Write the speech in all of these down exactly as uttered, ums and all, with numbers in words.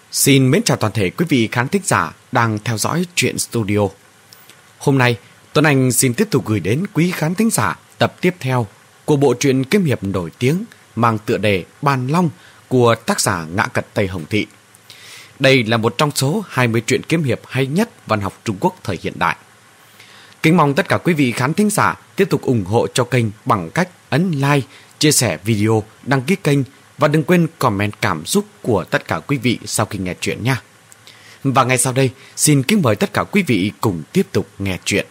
Xin mến chào toàn thể quý vị khán thính giả đang theo dõi Truyện Studio. Hôm nay, Tuấn Anh xin tiếp tục gửi đến quý khán thính giả tập tiếp theo của bộ truyện kiếm hiệp nổi tiếng mang tựa đề Bàn Long của tác giả Ngã Cật Tây Hồng Thị. Đây là một trong số hai mươi truyện kiếm hiệp hay nhất văn học Trung Quốc thời hiện đại. Kính mong tất cả quý vị khán thính giả tiếp tục ủng hộ cho kênh bằng cách ấn like, chia sẻ video, đăng ký kênh và đừng quên comment cảm xúc của tất cả quý vị sau khi nghe chuyện nha. Và ngay sau đây, xin kính mời tất cả quý vị cùng tiếp tục nghe chuyện.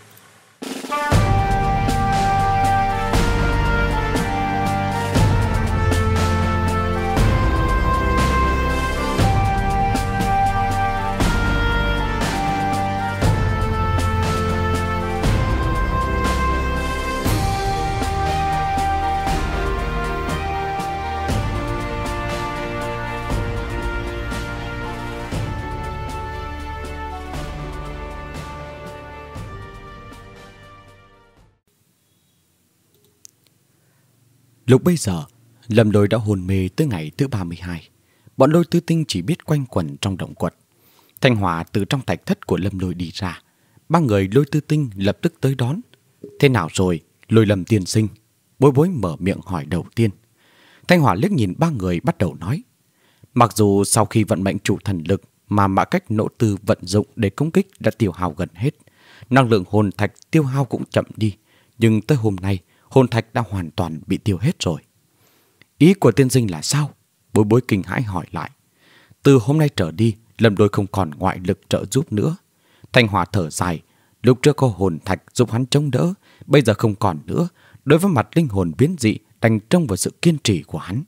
Lúc bây giờ, Lâm Lôi đã hôn mê tới ngày thứ ba mươi hai. Bọn Lôi Tư Tinh chỉ biết quanh quẩn trong động quật. Thanh Hỏa từ trong thạch thất của Lâm Lôi đi ra. Ba người Lôi Tư Tinh lập tức tới đón. Thế nào rồi, Lôi Lâm tiên sinh? Bối Bối mở miệng hỏi đầu tiên. Thanh Hỏa liếc nhìn ba người bắt đầu nói. Mặc dù sau khi vận mệnh chủ thần lực mà mã cách nỗ tư vận dụng để công kích đã tiêu hao gần hết, năng lượng hồn thạch tiêu hao cũng chậm đi, nhưng tới hôm nay hồn thạch đã hoàn toàn bị tiêu hết rồi. Ý của tiên sinh là sao? Bối Bối kinh hãi hỏi lại. Từ hôm nay trở đi, Lâm Lôi không còn ngoại lực trợ giúp nữa. Thanh Hỏa thở dài. Lúc trước có hồn thạch giúp hắn chống đỡ, bây giờ không còn nữa. Đối với mặt linh hồn biến dị, đành trông vào sự kiên trì của hắn.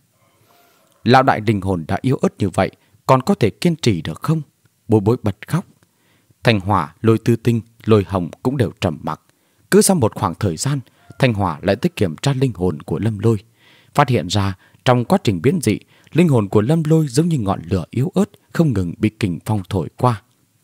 Lão đại linh hồn đã yếu ớt như vậy, còn có thể kiên trì được không? Bối Bối bật khóc. Thanh Hỏa, Lôi Tư Tinh, Lôi Hồng cũng đều trầm mặc. Cứ sau một khoảng thời gian, Thanh Hỏa lại tới kiểm tra linh hồn của Lâm Lôi. Phát hiện ra trong quá trình biến dị, linh hồn của Lâm Lôi giống như ngọn lửa yếu ớt không ngừng bị kình phong thổi qua.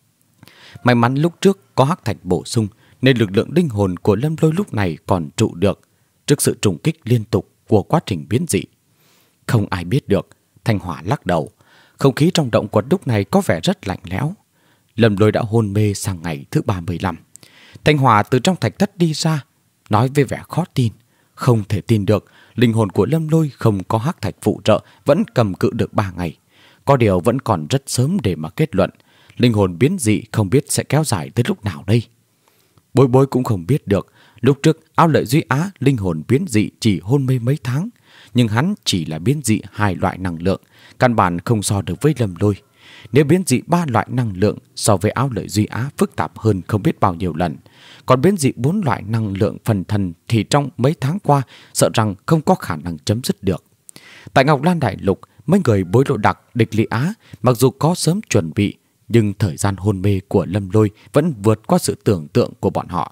May mắn lúc trước có hắc thạch bổ sung nên lực lượng linh hồn của Lâm Lôi lúc này còn trụ được trước sự trùng kích liên tục của quá trình biến dị. Không ai biết được. Thanh Hỏa lắc đầu. Không khí trong động quật lúc này có vẻ rất lạnh lẽo. Lâm Lôi đã hôn mê sang ngày thứ ba mươi lăm. Thanh Hỏa từ trong thạch thất đi ra, nói với vẻ khó tin. Không thể tin được, linh hồn của Lâm Lôi không có hắc thạch phụ trợ vẫn cầm cự được ba ngày. Có điều vẫn còn rất sớm để mà kết luận. Linh hồn biến dị không biết sẽ kéo dài tới lúc nào đây. Bối Bối cũng không biết được. Lúc trước Ao Lợi Duy Á linh hồn biến dị chỉ hôn mê mấy tháng, nhưng hắn chỉ là biến dị hai loại năng lượng, căn bản không so được với Lâm Lôi. Nếu biến dị ba loại năng lượng so với Ao Lợi Duy Á phức tạp hơn không biết bao nhiêu lần. Còn biến dị bốn loại năng lượng phần thần thì trong mấy tháng qua sợ rằng không có khả năng chấm dứt được. Tại Ngọc Lan Đại Lục, mấy người Bối Lộ Đặc, Địch Lý Á mặc dù có sớm chuẩn bị, nhưng thời gian hôn mê của Lâm Lôi vẫn vượt qua sự tưởng tượng của bọn họ.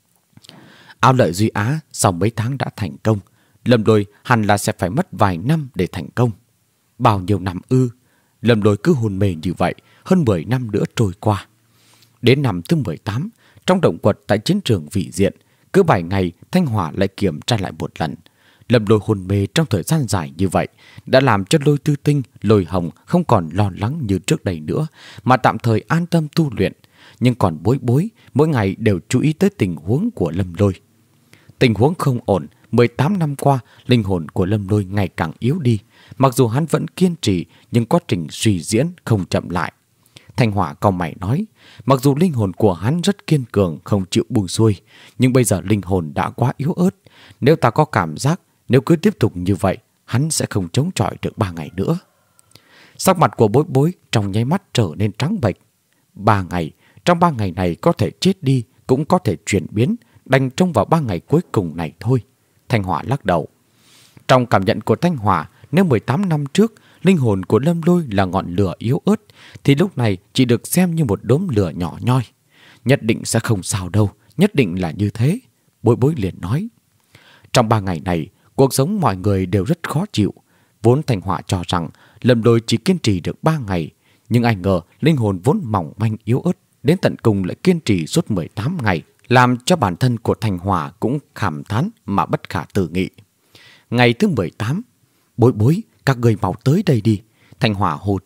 Ao Lợi Duy Á sau mấy tháng đã thành công, Lâm Lôi hẳn là sẽ phải mất vài năm để thành công. Bao nhiêu năm ư? Lâm Lôi cứ hôn mê như vậy, hơn mười năm nữa trôi qua. Đến năm thứ mười tám, trong động quật tại chiến trường vị diện, cứ bảy ngày Thanh Hỏa lại kiểm tra lại một lần. Lâm Lôi hôn mê trong thời gian dài như vậy đã làm cho Lôi Tư Tinh, Lôi Hồng không còn lo lắng như trước đây nữa, mà tạm thời an tâm tu luyện. Nhưng còn Bối Bối mỗi ngày đều chú ý tới tình huống của Lâm Lôi. Tình huống không ổn. mười tám năm qua, linh hồn của Lâm Lôi ngày càng yếu đi. Mặc dù hắn vẫn kiên trì, nhưng quá trình suy diễn không chậm lại. Thanh Hỏa cau mày nói, mặc dù linh hồn của hắn rất kiên cường, không chịu buông xuôi, nhưng bây giờ linh hồn đã quá yếu ớt. Nếu ta có cảm giác, nếu cứ tiếp tục như vậy, hắn sẽ không chống chọi được ba ngày nữa. Sắc mặt của Bối Bối trong nháy mắt trở nên trắng bệch. Ba ngày, trong ba ngày này có thể chết đi, cũng có thể chuyển biến, đành trông vào ba ngày cuối cùng này thôi. Thanh Hỏa lắc đầu. Trong cảm nhận của Thanh Hỏa, nếu mười tám năm trước linh hồn của Lâm Lôi là ngọn lửa yếu ớt, thì lúc này chỉ được xem như một đốm lửa nhỏ nhoi. Nhất định sẽ không sao đâu, nhất định là như thế. Bối Bối liền nói. Trong ba ngày này, cuộc sống mọi người đều rất khó chịu. Vốn Thanh Hỏa cho rằng Lâm Lôi chỉ kiên trì được ba ngày, nhưng ai ngờ linh hồn vốn mỏng manh yếu ớt đến tận cùng lại kiên trì suốt mười tám ngày, làm cho bản thân của Thanh Hỏa cũng cảm thán mà bất khả tư nghị. Ngày thứ mười tám, Bối Bối, các người mau tới đây đi. Thanh Hỏa hô to.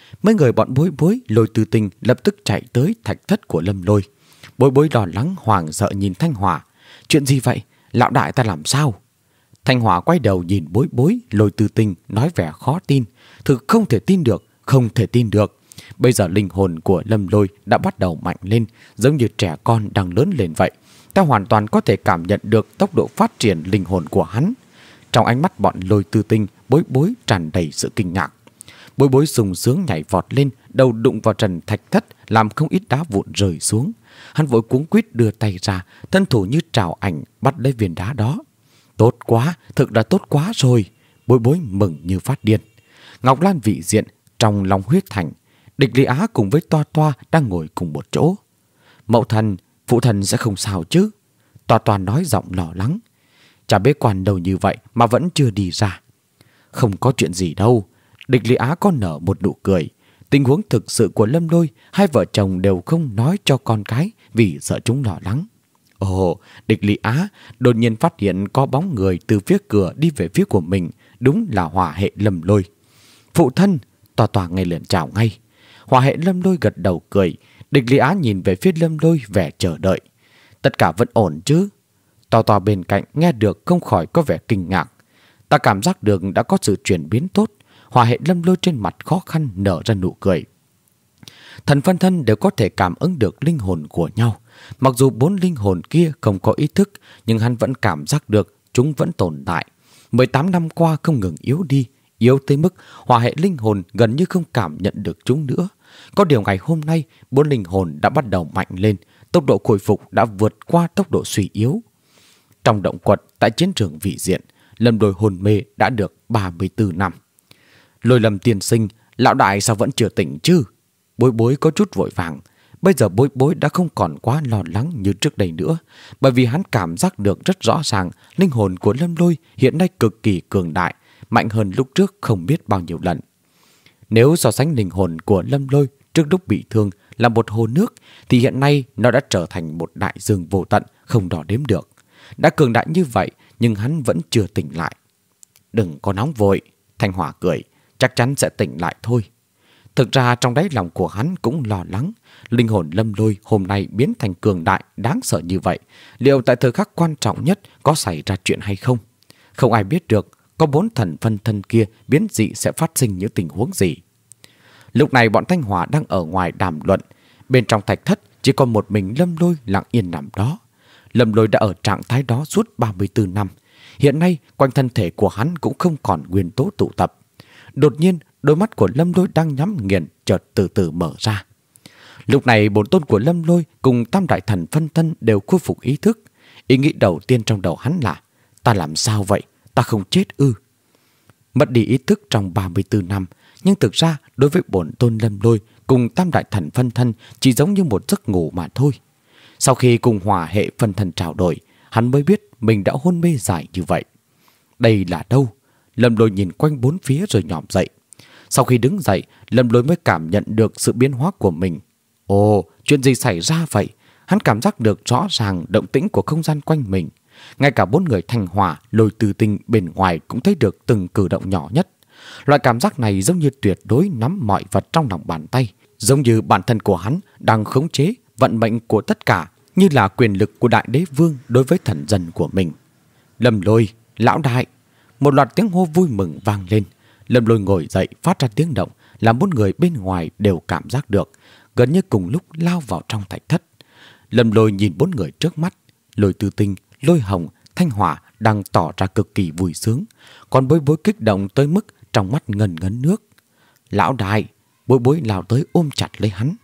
Mấy người bọn Bối Bối, Lôi Tư Tinh lập tức chạy tới thạch thất của Lâm Lôi. Bối Bối lo lắng hoảng sợ nhìn Thanh Hỏa. Chuyện gì vậy? Lão đại ta làm sao? Thanh Hỏa quay đầu nhìn Bối Bối, Lôi Tư Tinh nói vẻ khó tin. Thực không thể tin được, không thể tin được. Bây giờ linh hồn của Lâm Lôi đã bắt đầu mạnh lên, giống như trẻ con đang lớn lên vậy. Ta hoàn toàn có thể cảm nhận được tốc độ phát triển linh hồn của hắn. Trong ánh mắt bọn Lôi Tư Tinh, Bối Bối tràn đầy sự kinh ngạc. Bối Bối sung sướng nhảy vọt lên, đầu đụng vào trần thạch thất, làm không ít đá vụn rơi xuống. Hắn vội cuống quýt đưa tay ra, thân thủ như trảo ảnh bắt lấy viên đá đó. Tốt quá, thực đã tốt quá rồi. Bối Bối mừng như phát điên. Ngọc Lan vị diện trong lòng huyết thành, Địch Lý Á cùng với Toa Toa đang ngồi cùng một chỗ. Mậu thần, phụ thần sẽ không sao chứ? Toa Toa nói giọng lo lắng. Chả bế quan đầu như vậy mà vẫn chưa đi ra. Không có chuyện gì đâu. Địch Lý Á có nở một nụ cười. Tình huống thực sự của Lâm Lôi, hai vợ chồng đều không nói cho con cái vì sợ chúng lo lắng. Ồ, Địch Lý Á đột nhiên phát hiện có bóng người từ phía cửa đi về phía của mình. Đúng là hỏa hệ Lâm Lôi. Phụ thân, Toa Toa ngay liền chào ngay. Hỏa hệ Lâm Lôi gật đầu cười. Địch Lý Á nhìn về phía Lâm Lôi vẻ chờ đợi. Tất cả vẫn ổn chứ? Toa Toa bên cạnh nghe được không khỏi có vẻ kinh ngạc. Ta cảm giác được đã có sự chuyển biến tốt. Hỏa hệ Lâm Lôi trên mặt khó khăn nở ra nụ cười. Thần phân thân đều có thể cảm ứng được linh hồn của nhau. Mặc dù bốn linh hồn kia không có ý thức, nhưng hắn vẫn cảm giác được chúng vẫn tồn tại. mười tám năm qua không ngừng yếu đi, yếu tới mức hỏa hệ linh hồn gần như không cảm nhận được chúng nữa. Có điều ngày hôm nay, bốn linh hồn đã bắt đầu mạnh lên, tốc độ khôi phục đã vượt qua tốc độ suy yếu. Trong động quật tại chiến trường vị diện, Lâm Lôi hồn mê đã được ba mươi tư năm. Lôi Lâm tiên sinh, lão đại sao vẫn chưa tỉnh chứ? Bối Bối có chút vội vàng. Bây giờ Bối Bối đã không còn quá lo lắng như trước đây nữa, bởi vì hắn cảm giác được rất rõ ràng linh hồn của Lâm Lôi hiện nay cực kỳ cường đại, mạnh hơn lúc trước không biết bao nhiêu lần. Nếu so sánh linh hồn của Lâm Lôi trước lúc bị thương là một hồ nước, thì hiện nay nó đã trở thành một đại dương vô tận, không đo đếm được. Đã cường đại như vậy, nhưng hắn vẫn chưa tỉnh lại. Đừng có nóng vội, Thanh Hỏa cười, chắc chắn sẽ tỉnh lại thôi. Thực ra trong đáy lòng của hắn cũng lo lắng. Linh hồn Lâm Lôi hôm nay biến thành cường đại, đáng sợ như vậy. Liệu tại thời khắc quan trọng nhất có xảy ra chuyện hay không? Không ai biết được có bốn thần phân thân kia biến dị sẽ phát sinh những tình huống gì. Lúc này bọn Thanh Hỏa đang ở ngoài đàm luận. Bên trong thạch thất chỉ còn một mình Lâm Lôi lặng yên nằm đó. Lâm Lôi đã ở trạng thái đó suốt ba mươi tư năm. Hiện nay quanh thân thể của hắn cũng không còn nguyên tố tụ tập. Đột nhiên đôi mắt của Lâm Lôi đang nhắm nghiền chợt từ từ mở ra. Lúc này bốn tôn của Lâm Lôi cùng tam đại thần phân thân đều khôi phục ý thức. Ý nghĩ đầu tiên trong đầu hắn là: ta làm sao vậy? Ta không chết ư? Mất đi ý thức trong ba mươi tư năm, nhưng thực ra đối với bổn tôn Lâm Lôi cùng tam đại thần phân thân chỉ giống như một giấc ngủ mà thôi. Sau khi cùng hỏa hệ phân thân trao đổi, hắn mới biết mình đã hôn mê dài như vậy. Đây là đâu? Lâm Lôi nhìn quanh bốn phía rồi nhòm dậy. Sau khi đứng dậy, Lâm Lôi mới cảm nhận được sự biến hóa của mình. Ồ, chuyện gì xảy ra vậy? Hắn cảm giác được rõ ràng động tĩnh của không gian quanh mình. Ngay cả bốn người Thanh Hỏa, Lôi Tư Tinh bên ngoài cũng thấy được từng cử động nhỏ nhất. Loại cảm giác này giống như tuyệt đối nắm mọi vật trong lòng bàn tay. Giống như bản thân của hắn đang khống chế vận mệnh của tất cả, như là quyền lực của đại đế vương đối với thần dân của mình. Lâm Lôi, lão đại! Một loạt tiếng hô vui mừng vang lên. Lâm Lôi ngồi dậy phát ra tiếng động, làm bốn người bên ngoài đều cảm giác được, gần như cùng lúc lao vào trong thạch thất. Lâm Lôi nhìn bốn người trước mắt, Lôi Tư Tinh, Lôi Hồng, Thanh Hỏa đang tỏ ra cực kỳ vui sướng, còn Bối Bối kích động tới mức trong mắt ngần ngấn nước. Lão đại! Bối Bối lao tới ôm chặt lấy hắn.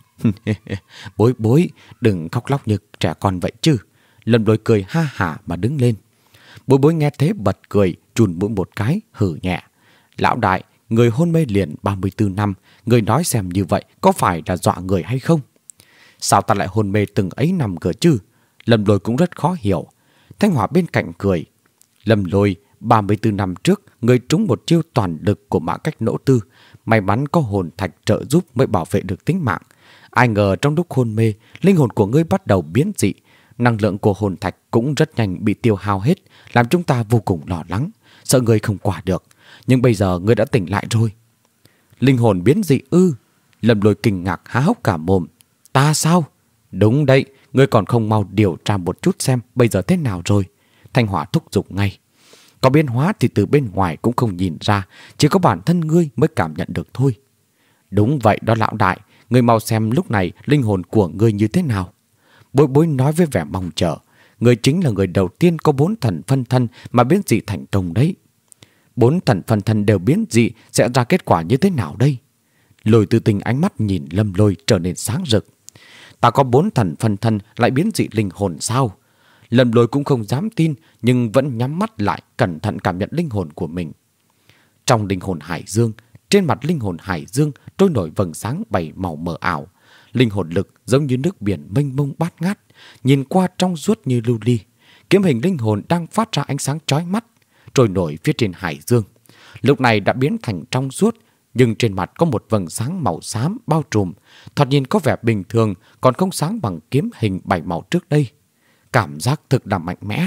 Bối Bối, đừng khóc lóc như trẻ con vậy chứ. Lâm Lôi cười ha hả mà đứng lên. Bối Bối nghe thế bật cười, chùn mũi một cái, hử nhẹ. Lão đại, người hôn mê liền ba mươi tư năm, người nói xem như vậy có phải là dọa người hay không? Sao ta lại hôn mê từng ấy năm cơ chứ? Lâm Lôi cũng rất khó hiểu. Thanh Hỏa bên cạnh cười. Lâm Lôi, ba mươi tư năm trước, người trúng một chiêu toàn lực của Mã Cách Nỗ Tư. May mắn có hồn thạch trợ giúp mới bảo vệ được tính mạng. Ai ngờ trong lúc hôn mê, linh hồn của ngươi bắt đầu biến dị. Năng lượng của hồn thạch cũng rất nhanh bị tiêu hao hết, làm chúng ta vô cùng lo lắng, sợ ngươi không qua được. Nhưng bây giờ ngươi đã tỉnh lại rồi. Linh hồn biến dị ư? Lâm Lôi kinh ngạc há hốc cả mồm. Ta sao? Đúng đấy, ngươi còn không mau điều tra một chút xem bây giờ thế nào rồi. Thanh Hỏa thúc giục ngay. Có biến hóa thì từ bên ngoài cũng không nhìn ra, chỉ có bản thân ngươi mới cảm nhận được thôi. Đúng vậy đó lão đại, ngươi mau xem lúc này linh hồn của ngươi như thế nào. Bối Bối nói với vẻ mong chờ. Ngươi chính là người đầu tiên có bốn thần phân thân mà biến dị thành công đấy. Bốn thần phân thân đều biến dị sẽ ra kết quả như thế nào đây? Lôi Tư Tinh ánh mắt nhìn Lâm Lôi trở nên sáng rực. Ta có bốn thần phân thân lại biến dị linh hồn sao? Lâm Lôi cũng không dám tin, nhưng vẫn nhắm mắt lại cẩn thận cảm nhận linh hồn của mình. Trong linh hồn hải dương, trên mặt linh hồn hải dương trôi nổi vầng sáng bảy màu mờ ảo. Linh hồn lực giống như nước biển mênh mông bát ngát, nhìn qua trong suốt như lưu ly. Kiếm hình linh hồn đang phát ra ánh sáng chói mắt, trôi nổi phía trên hải dương. Lúc này đã biến thành trong suốt, nhưng trên mặt có một vầng sáng màu xám bao trùm, thoạt nhìn có vẻ bình thường, còn không sáng bằng kiếm hình bảy màu trước đây. Cảm giác thực là mạnh mẽ.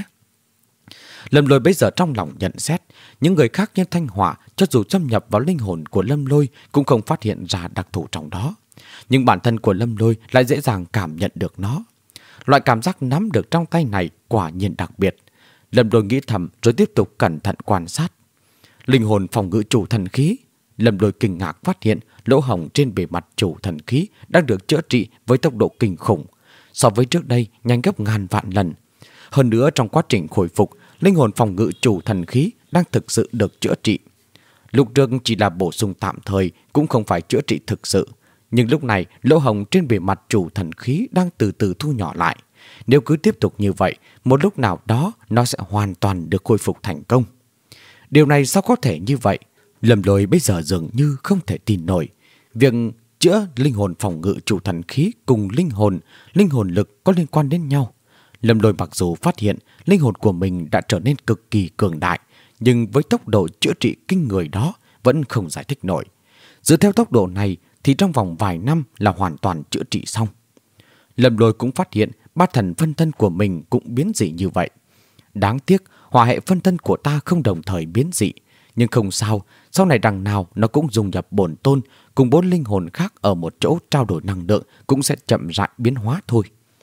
Lâm Lôi bây giờ trong lòng nhận xét, những người khác như Thanh Hỏa cho dù xâm nhập vào linh hồn của Lâm Lôi cũng không phát hiện ra đặc thù trong đó. Nhưng bản thân của Lâm Lôi lại dễ dàng cảm nhận được nó. Loại cảm giác nắm được trong tay này quả nhiên đặc biệt. Lâm Lôi nghĩ thầm rồi tiếp tục cẩn thận quan sát. Linh hồn phòng ngự chủ thần khí. Lâm Lôi kinh ngạc phát hiện lỗ hổng trên bề mặt chủ thần khí đang được chữa trị với tốc độ kinh khủng. So với trước đây nhanh gấp ngàn vạn lần. Hơn nữa trong quá trình khôi phục, linh hồn phòng ngự chủ thần khí đang thực sự được chữa trị. Lúc trước chỉ là bổ sung tạm thời, cũng không phải chữa trị thực sự. Nhưng lúc này lỗ hổng trên bề mặt chủ thần khí đang từ từ thu nhỏ lại. Nếu cứ tiếp tục như vậy, một lúc nào đó nó sẽ hoàn toàn được khôi phục thành công. Điều này sao có thể như vậy? Lâm Lôi bây giờ dường như không thể tin nổi. Việc chữa linh hồn phòng ngự chủ thần khí cùng linh hồn, linh hồn lực có liên quan đến nhau. Lâm Lôi mặc dù phát hiện linh hồn của mình đã trở nên cực kỳ cường đại, nhưng với tốc độ chữa trị kinh người đó vẫn không giải thích nổi. Dựa theo tốc độ này thì trong vòng vài năm là hoàn toàn chữa trị xong. Lâm Lôi cũng phát hiện ba thần phân thân của mình cũng biến dị như vậy. Đáng tiếc hỏa hệ phân thân của ta không đồng thời biến dị. Nhưng không sao, sau này đằng nào nó cũng dùng nhập bổn tôn cùng bốn linh hồn khác ở một chỗ trao đổi năng lượng cũng sẽ chậm rãi biến hóa thôi.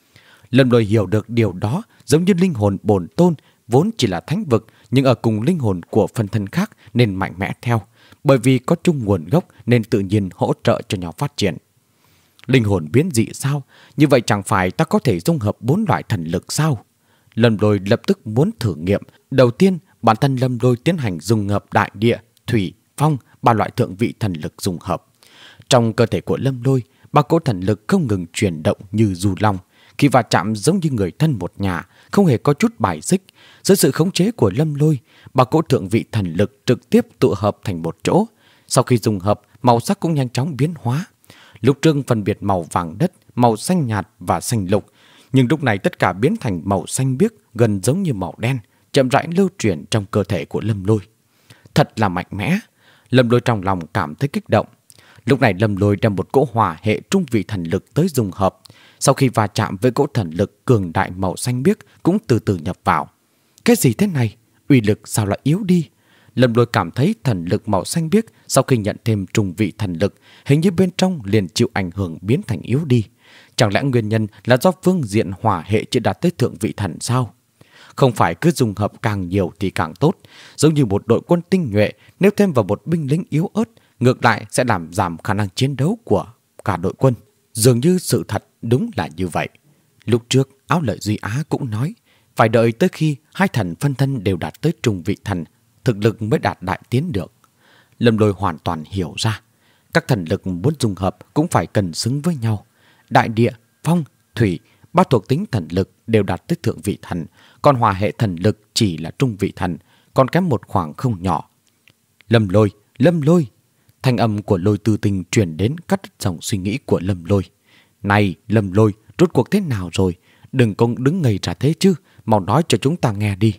Lâm Lôi hiểu được điều đó, giống như linh hồn bổn tôn vốn chỉ là thánh vực nhưng ở cùng linh hồn của phân thân khác nên mạnh mẽ theo. Bởi vì có chung nguồn gốc nên tự nhiên hỗ trợ cho nhau phát triển. Linh hồn biến dị sao? Như vậy chẳng phải ta có thể dung hợp bốn loại thần lực sao? Lâm Lôi lập tức muốn thử nghiệm. Đầu tiên, bản thân Lâm Lôi tiến hành dung hợp đại địa, thủy, phong, ba loại thượng vị thần lực dung hợp. Trong cơ thể của Lâm Lôi, ba cỗ thần lực không ngừng chuyển động như du long. Khi va chạm giống như người thân một nhà, không hề có chút bài xích. Dưới sự khống chế của Lâm Lôi, ba cỗ thượng vị thần lực trực tiếp tụ hợp thành một chỗ. Sau khi dung hợp, màu sắc cũng nhanh chóng biến hóa. Lúc trước phân biệt màu vàng đất, màu xanh nhạt và xanh lục, nhưng lúc này tất cả biến thành màu xanh biếc gần giống như màu đen, chậm rãi lưu chuyển trong cơ thể của Lâm Lôi. Thật là mạnh mẽ. Lâm Lôi trong lòng cảm thấy kích động. Lúc này Lâm Lôi đem một cỗ hỏa hệ trung vị thần lực tới dung hợp. Sau khi va chạm với cỗ thần lực cường đại màu xanh biếc cũng từ từ nhập vào. Cái gì thế này? Uy lực sao lại yếu đi? Lâm Lôi cảm thấy thần lực màu xanh biếc sau khi nhận thêm trung vị thần lực, hình như bên trong liền chịu ảnh hưởng biến thành yếu đi. Chẳng lẽ nguyên nhân là do phương diện hỏa hệ chưa đạt tới thượng vị thần sao? Không phải cứ dung hợp càng nhiều thì càng tốt. Giống như một đội quân tinh nhuệ, nếu thêm vào một binh lính yếu ớt, ngược lại sẽ làm giảm khả năng chiến đấu của cả đội quân. Dường như sự thật đúng là như vậy. Lúc trước, Áo Lợi Duy Á cũng nói, phải đợi tới khi hai thần phân thân đều đạt tới trung vị thần, thực lực mới đạt đại tiến được. Lâm Lôi hoàn toàn hiểu ra, các thần lực muốn dung hợp cũng phải cần xứng với nhau. Đại địa, phong, thủy, ba thuộc tính thần lực đều đạt tới thượng vị thần, còn hỏa hệ thần lực chỉ là trung vị thần, còn kém một khoảng không nhỏ. Lâm Lôi, Lâm Lôi! Thanh âm của Lôi Tư Tinh truyền đến cắt đứt dòng suy nghĩ của Lâm Lôi. Này, Lâm Lôi, rốt cuộc thế nào rồi? Đừng có đứng ngây ra thế chứ, mau nói cho chúng ta nghe đi.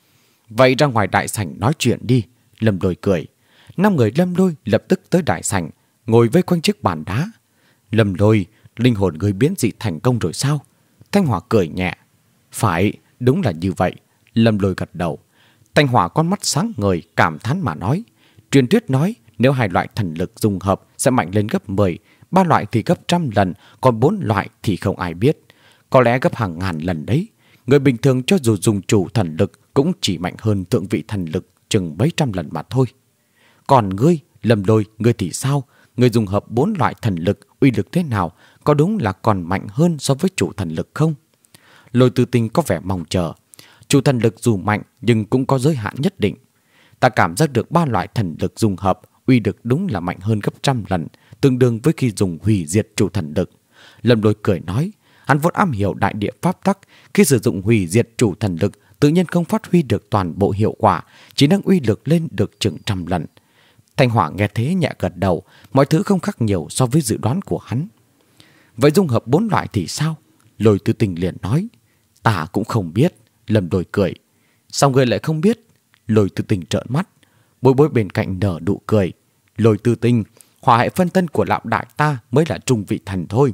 Vậy ra ngoài đại sảnh nói chuyện đi. Lâm Lôi cười. Năm người Lâm Lôi lập tức tới đại sảnh, ngồi vây quanh chiếc bàn đá. Lâm Lôi, linh hồn người biến dị thành công rồi sao? Thanh Hỏa cười nhẹ. Phải, đúng là như vậy. Lâm Lôi gật đầu. Thanh Hỏa con mắt sáng ngời cảm thán mà nói. Truyền thuyết nói nếu hai loại thần lực dung hợp sẽ mạnh lên gấp mười, ba loại thì gấp trăm lần, còn bốn loại thì không ai biết. Có lẽ gấp hàng ngàn lần đấy. Người bình thường cho dù dùng chủ thần lực cũng chỉ mạnh hơn thượng vị thần lực chừng mấy trăm lần mà thôi. Còn ngươi, Lâm Lôi, ngươi thì sao? Ngươi dùng hợp bốn loại thần lực, uy lực thế nào? Có đúng là còn mạnh hơn so với chủ thần lực không? Lôi Tư Tinh có vẻ mong chờ. Chủ thần lực dù mạnh nhưng cũng có giới hạn nhất định. Ta cảm giác được ba loại thần lực dùng hợp, uy lực đúng là mạnh hơn gấp trăm lần, tương đương với khi dùng hủy diệt chủ thần lực. Lâm Lôi cười nói, hắn vốn am hiểu đại địa pháp tắc, khi sử dụng hủy diệt chủ thần lực tự nhiên không phát huy được toàn bộ hiệu quả, chỉ nâng uy lực lên được chừng trăm lần. Thanh Hỏa nghe thế nhẹ gật đầu, mọi thứ không khác nhiều so với dự đoán của hắn. Vậy dung hợp bốn loại thì sao? Lôi Tư Tinh liền nói. Ta cũng không biết. Lâm Lôi cười. Sao ngươi lại không biết? Lôi Tư Tinh trợn mắt. Bối Bối bên cạnh nở nụ cười. Lôi Tư Tinh, hỏa hệ phân thân của lão đại ta mới là trung vị thần thôi.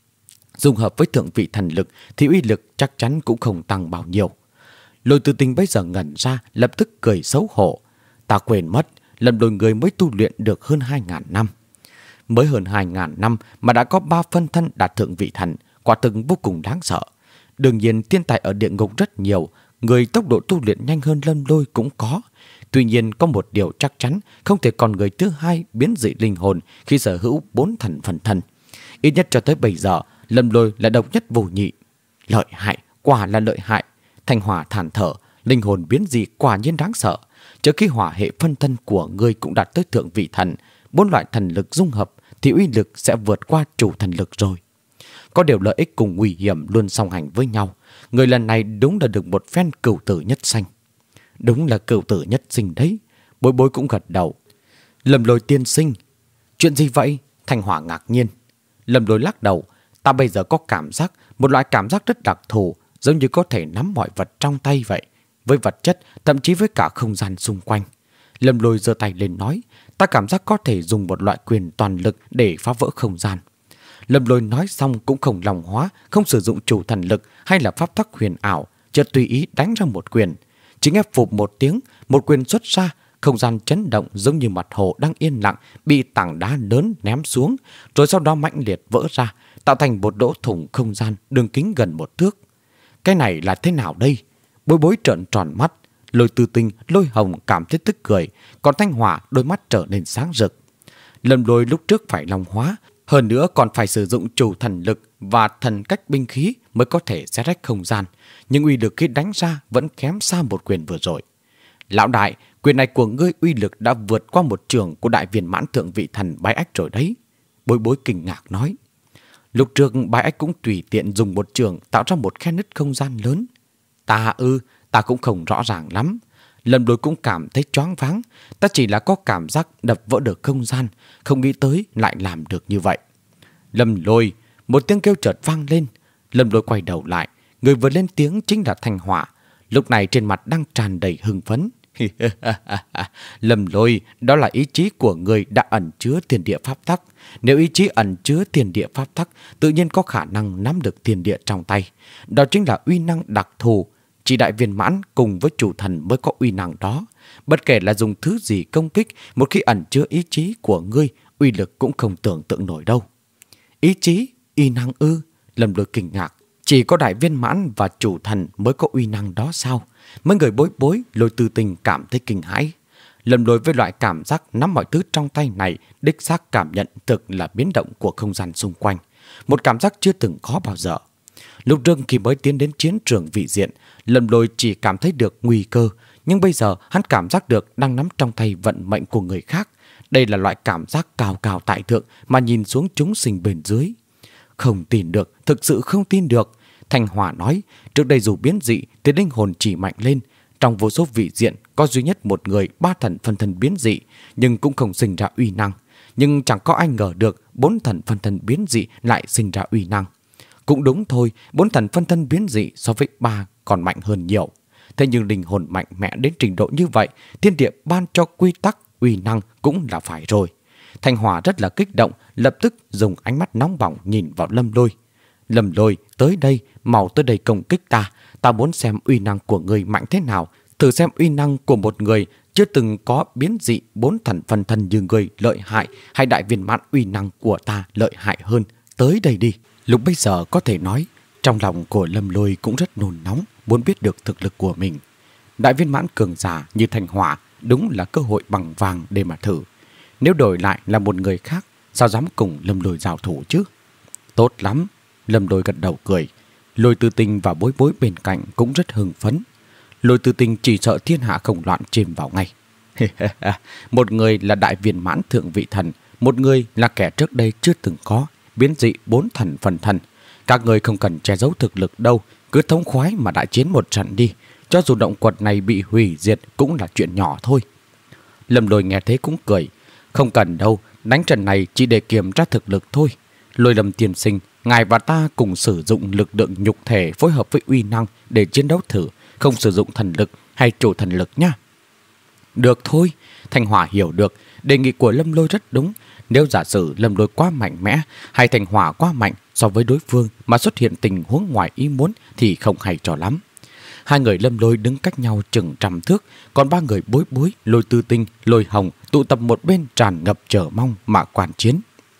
Dung hợp với thượng vị thần lực thì uy lực chắc chắn cũng không tăng bao nhiêu. Lôi Tư Tinh bây giờ ngẩn ra, lập tức cười xấu hổ. Ta quên mất, Lâm Lôi người mới tu luyện được hơn hai ngàn năm. Mới hơn hai ngàn năm mà đã có ba phân thân đạt thượng vị thần, quả thực vô cùng đáng sợ. Đương nhiên thiên tài ở địa ngục rất nhiều, người tốc độ tu luyện nhanh hơn Lâm Lôi cũng có. Tuy nhiên có một điều chắc chắn, không thể còn người thứ hai biến dị linh hồn khi sở hữu bốn thần phân thân. Ít nhất cho tới bây giờ, Lâm Lôi là độc nhất vô nhị. Lợi hại, quả là lợi hại. Thanh Hỏa than thở, linh hồn biến dị quả nhiên đáng sợ. Trước khi hỏa hệ phân thân của ngươi cũng đạt tới thượng vị thần, bốn loại thần lực dung hợp thì uy lực sẽ vượt qua chủ thần lực rồi. Có điều lợi ích cùng nguy hiểm luôn song hành với nhau. Người lần này đúng là được một phen cửu tử nhất sanh. Đúng là cửu tử nhất sinh đấy. Bối Bối cũng gật đầu. Lâm Lôi tiên sinh. Chuyện gì vậy? Thanh Hỏa ngạc nhiên. Lâm Lôi lắc đầu. Ta bây giờ có cảm giác, một loại cảm giác rất đặc thù, giống như có thể nắm mọi vật trong tay vậy. Với vật chất, thậm chí với cả không gian xung quanh. Lâm Lôi giơ tay lên nói, ta cảm giác có thể dùng một loại quyền toàn lực để phá vỡ không gian. Lâm Lôi nói xong cũng không lòng hóa, không sử dụng chủ thần lực hay là pháp tắc huyền ảo, chợt tùy ý đánh ra một quyền. Chỉ nghe phụp một tiếng, một quyền xuất ra, không gian chấn động giống như mặt hồ đang yên lặng bị tảng đá lớn ném xuống, rồi sau đó mãnh liệt vỡ ra, tạo thành một lỗ thủng không gian đường kính gần một thước. Cái này là thế nào đây? Bối Bối trợn tròn mắt. Lôi Tư Tinh, Lôi Hồng cảm thấy tức cười, còn Thanh Hỏa đôi mắt trở nên sáng rực. Lâm Lôi lúc trước phải long hóa, hơn nữa còn phải sử dụng chủ thần lực và thần cách binh khí mới có thể xé rách không gian, nhưng uy lực khi đánh ra vẫn kém xa một quyền vừa rồi. Lão đại, quyền này của ngươi uy lực đã vượt qua một trường của đại viên mãn thượng vị thần Bái Ách rồi đấy. Bối Bối kinh ngạc nói. Lúc trước Bái Ách cũng tùy tiện dùng một trường tạo ra một khe nứt không gian lớn. Ta ư, ta cũng không rõ ràng lắm. Lâm Lôi cũng cảm thấy choáng váng. Ta chỉ là có cảm giác đập vỡ được không gian, không nghĩ tới lại làm được như vậy. Lâm Lôi, một tiếng kêu chợt vang lên. Lâm Lôi quay đầu lại, người vừa lên tiếng chính là Thanh Hỏa. Lúc này trên mặt đang tràn đầy hưng phấn. Lâm Lôi, đó là ý chí của người đã ẩn chứa thiên địa pháp tắc. Nếu ý chí ẩn chứa thiên địa pháp tắc, tự nhiên có khả năng nắm được thiên địa trong tay. Đó chính là uy năng đặc thù. Chỉ đại viên mãn cùng với chủ thần mới có uy năng đó. Bất kể là dùng thứ gì công kích, một khi ẩn chứa ý chí của ngươi, uy lực cũng không tưởng tượng nổi đâu. Ý chí, uy năng ư? Lâm Lôi kinh ngạc. Chỉ có đại viên mãn và chủ thần mới có uy năng đó sao? Mấy người Bối Bối, Lôi Tư Tinh cảm thấy kinh hãi. Lâm Lôi với loại cảm giác nắm mọi thứ trong tay này, đích xác cảm nhận thực là biến động của không gian xung quanh. Một cảm giác chưa từng có bao giờ. Lúc trước khi mới tiến đến chiến trường vị diện, Lâm Lôi chỉ cảm thấy được nguy cơ, nhưng bây giờ hắn cảm giác được đang nắm trong tay vận mệnh của người khác. Đây là loại cảm giác cao cao tại thượng mà nhìn xuống chúng sinh bên dưới. Không tin được, thực sự không tin được. Thanh Hỏa nói, trước đây dù biến dị thì linh hồn chỉ mạnh lên. Trong vô số vị diện có duy nhất một người ba thần phân thân biến dị, nhưng cũng không sinh ra uy năng. Nhưng chẳng có ai ngờ được bốn thần phân thân biến dị lại sinh ra uy năng. Cũng đúng thôi, bốn thần phân thân biến dị so với ba còn mạnh hơn nhiều. Thế nhưng linh hồn mạnh mẽ đến trình độ như vậy, thiên địa ban cho quy tắc, uy năng cũng là phải rồi. Thanh Hỏa rất là kích động, lập tức dùng ánh mắt nóng bỏng nhìn vào Lâm Lôi. Lâm Lôi, tới đây, mau tới đây công kích ta. Ta muốn xem uy năng của người mạnh thế nào, thử xem uy năng của một người chưa từng có biến dị bốn thần phân thân như người lợi hại hay đại viên mãn uy năng của ta lợi hại hơn. Tới đây đi. Lúc bây giờ có thể nói, trong lòng của Lâm Lôi cũng rất nôn nóng, muốn biết được thực lực của mình. Đại viên mãn cường giả như Thanh Hỏa đúng là cơ hội bằng vàng để mà thử. Nếu đổi lại là một người khác, sao dám cùng Lâm Lôi giao thủ chứ? Tốt lắm, Lâm Lôi gật đầu cười. Lôi Tư Tinh và Bối Bối bên cạnh cũng rất hưng phấn. Lôi Tư Tinh chỉ sợ thiên hạ không loạn chìm vào ngay. Một người là đại viên mãn thượng vị thần, một người là kẻ trước đây chưa từng có, biến dị bốn thần phần thần. Các người không cần che giấu thực lực đâu, cứ thống khoái mà đại chiến một trận đi. Cho dù động quật này bị hủy diệt cũng là chuyện nhỏ thôi. Lâm Lôi nghe thế cũng cười. Không cần đâu, đánh trận này chỉ để kiểm tra thực lực thôi. Lôi Lâm tiên sinh, ngài và ta cùng sử dụng lực lượng nhục thể phối hợp với uy năng để chiến đấu thử, không sử dụng thần lực hay chủ thần lực nha. Được thôi, Thanh Hỏa hiểu được, đề nghị của Lâm Lôi rất đúng. Nếu giả sử Lâm Lôi quá mạnh mẽ hay Thanh Hỏa quá mạnh so với đối phương mà xuất hiện tình huống ngoài ý muốn thì không hay cho lắm. Hai người Lâm Lôi đứng cách nhau chừng trăm thước, còn ba người Bối Bối, Lôi Tư Tinh, Lôi Hồng tụ tập một bên tràn ngập chờ mong mà quan chiến.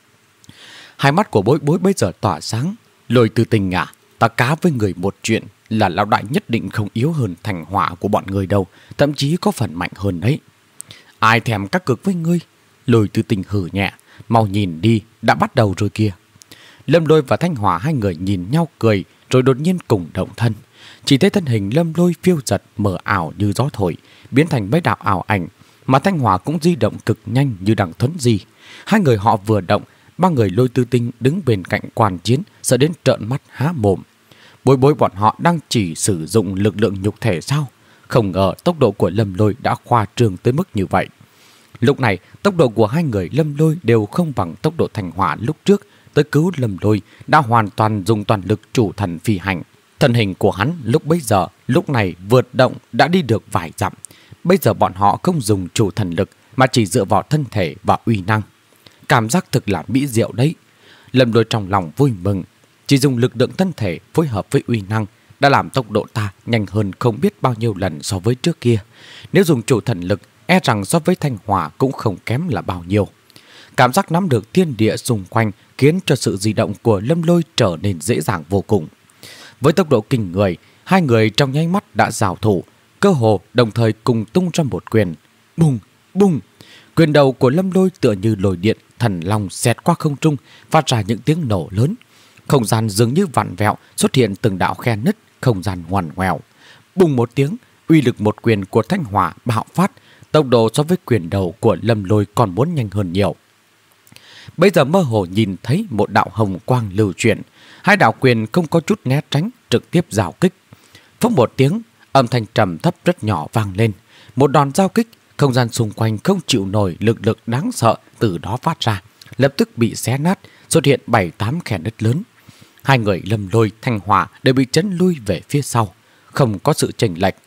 Hai mắt của Bối Bối bây giờ tỏa sáng. Lôi Tư Tinh à, ta cá với người một chuyện là lão đại nhất định không yếu hơn Thanh Hỏa của bọn người đâu, thậm chí có phần mạnh hơn đấy. Ai thèm các cực với ngươi? Lôi Tư Tinh hừ nhẹ, mau nhìn đi, đã bắt đầu rồi kìa. Lâm Lôi và Thanh Hỏa hai người nhìn nhau cười, rồi đột nhiên cùng động thân. Chỉ thấy thân hình Lâm Lôi phiêu giật mờ ảo như gió thổi, biến thành mấy đạo ảo ảnh, mà Thanh Hỏa cũng di động cực nhanh như đằng thuấn di. Hai người họ vừa động, ba người Lôi Tư Tinh đứng bên cạnh quan chiến, sợ đến trợn mắt há mồm. Bối Bối bọn họ đang chỉ sử dụng lực lượng nhục thể sao? Không ngờ tốc độ của Lâm Lôi đã khoa trương tới mức như vậy. Lúc này, tốc độ của hai người Lâm Lôi đều không bằng tốc độ Thanh Hỏa lúc trước. Tới cứu Lâm Lôi đã hoàn toàn dùng toàn lực chủ thần phi hành. Thân hình của hắn lúc bấy giờ, lúc này vượt động đã đi được vài dặm. Bây giờ bọn họ không dùng chủ thần lực mà chỉ dựa vào thân thể và uy năng. Cảm giác thực là mỹ diệu đấy. Lâm Lôi trong lòng vui mừng. Chỉ dùng lực lượng thân thể phối hợp với uy năng đã làm tốc độ ta nhanh hơn không biết bao nhiêu lần so với trước kia. Nếu dùng chủ thần lực, e rằng so với Thanh Hỏa cũng không kém là bao nhiêu. Cảm giác nắm được thiên địa xung quanh khiến cho sự di động của Lâm Lôi trở nên dễ dàng vô cùng. Với tốc độ kinh người, hai người trong nháy mắt đã giao thủ, cơ hồ đồng thời cùng tung ra một quyền. Bùng, bùng! Quyền đầu của Lâm Lôi tựa như lôi điện thần long xẹt qua không trung, phát ra những tiếng nổ lớn. Không gian dường như vặn vẹo, xuất hiện từng đạo khe nứt, không gian ngoằn ngoèo. Bùng một tiếng, uy lực một quyền của Thanh Hỏa bạo phát, tốc độ so với quyền đầu của Lâm Lôi còn muốn nhanh hơn nhiều. Bây giờ mơ hồ nhìn thấy một đạo hồng quang lưu chuyển, hai đạo quyền không có chút né tránh, trực tiếp giao kích. Phốc một tiếng, âm thanh trầm thấp rất nhỏ vang lên. Một đòn giao kích, không gian xung quanh không chịu nổi lực lực đáng sợ từ đó phát ra, lập tức bị xé nát, xuất hiện bảy tám khe nứt lớn. Hai người Lâm Lôi, Thanh Hỏa đều bị chấn lui về phía sau, không có sự chênh lệch.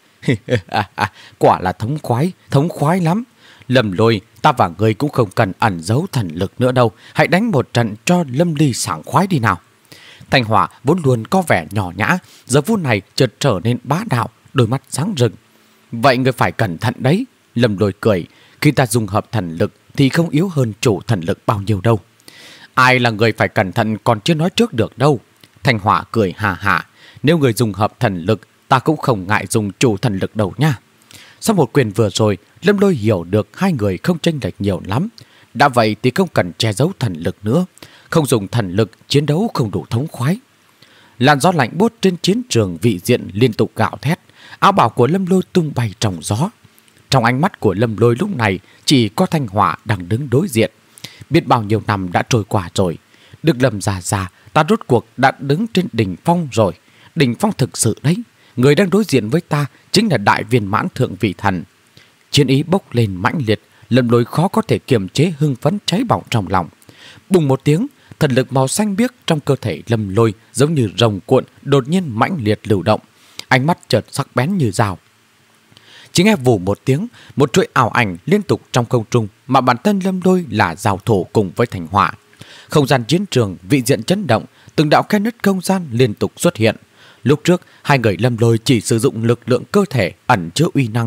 Quả là thống khoái, thống khoái lắm. Lâm Lôi, ta và người cũng không cần ẩn giấu thần lực nữa đâu, hãy đánh một trận cho Lâm Ly sảng khoái đi nào. Thanh Hỏa vốn luôn có vẻ nhỏ nhã, giờ phút này chợt trở nên bá đạo, đôi mắt sáng rực. Vậy người phải cẩn thận đấy. Lâm Lôi cười, khi ta dùng hợp thần lực thì không yếu hơn chủ thần lực bao nhiêu đâu. Ai là người phải cẩn thận còn chưa nói trước được đâu. Thanh Hỏa cười hà hà, nếu người dùng hợp thần lực, ta cũng không ngại dùng chủ thần lực đâu nha. Sau một quyền vừa rồi, Lâm Lôi hiểu được hai người không chênh lệch nhiều lắm. Đã vậy thì không cần che giấu thần lực nữa. Không dùng thần lực, chiến đấu không đủ thống khoái. Làn gió lạnh buốt trên chiến trường vị diện liên tục gạo thét. Áo bào của Lâm Lôi tung bay trong gió. Trong ánh mắt của Lâm Lôi lúc này chỉ có Thanh Hỏa đang đứng đối diện. Biết bao nhiêu năm đã trôi qua rồi. Được lầm già già, ta rốt cuộc đã đứng trên đỉnh phong rồi. Đỉnh phong thực sự đấy. Người đang đối diện với ta chính là đại viên mãn thượng vị thần. Chiến ý bốc lên mãnh liệt, Lâm Lôi khó có thể kiềm chế hưng phấn cháy bỏng trong lòng. Bùng một tiếng, thần lực màu xanh biếc trong cơ thể Lâm Lôi giống như rồng cuộn đột nhiên mãnh liệt lưu động, ánh mắt chợt sắc bén như dao. Chỉ nghe vù một tiếng, một chuỗi ảo ảnh liên tục trong không trung mà bản thân Lâm Lôi là giao thủ cùng với Thanh Hỏa. Không gian chiến trường vị diện chấn động, từng đạo khe nứt không gian liên tục xuất hiện. Lúc trước, hai người Lâm Lôi chỉ sử dụng lực lượng cơ thể ẩn chứa uy năng.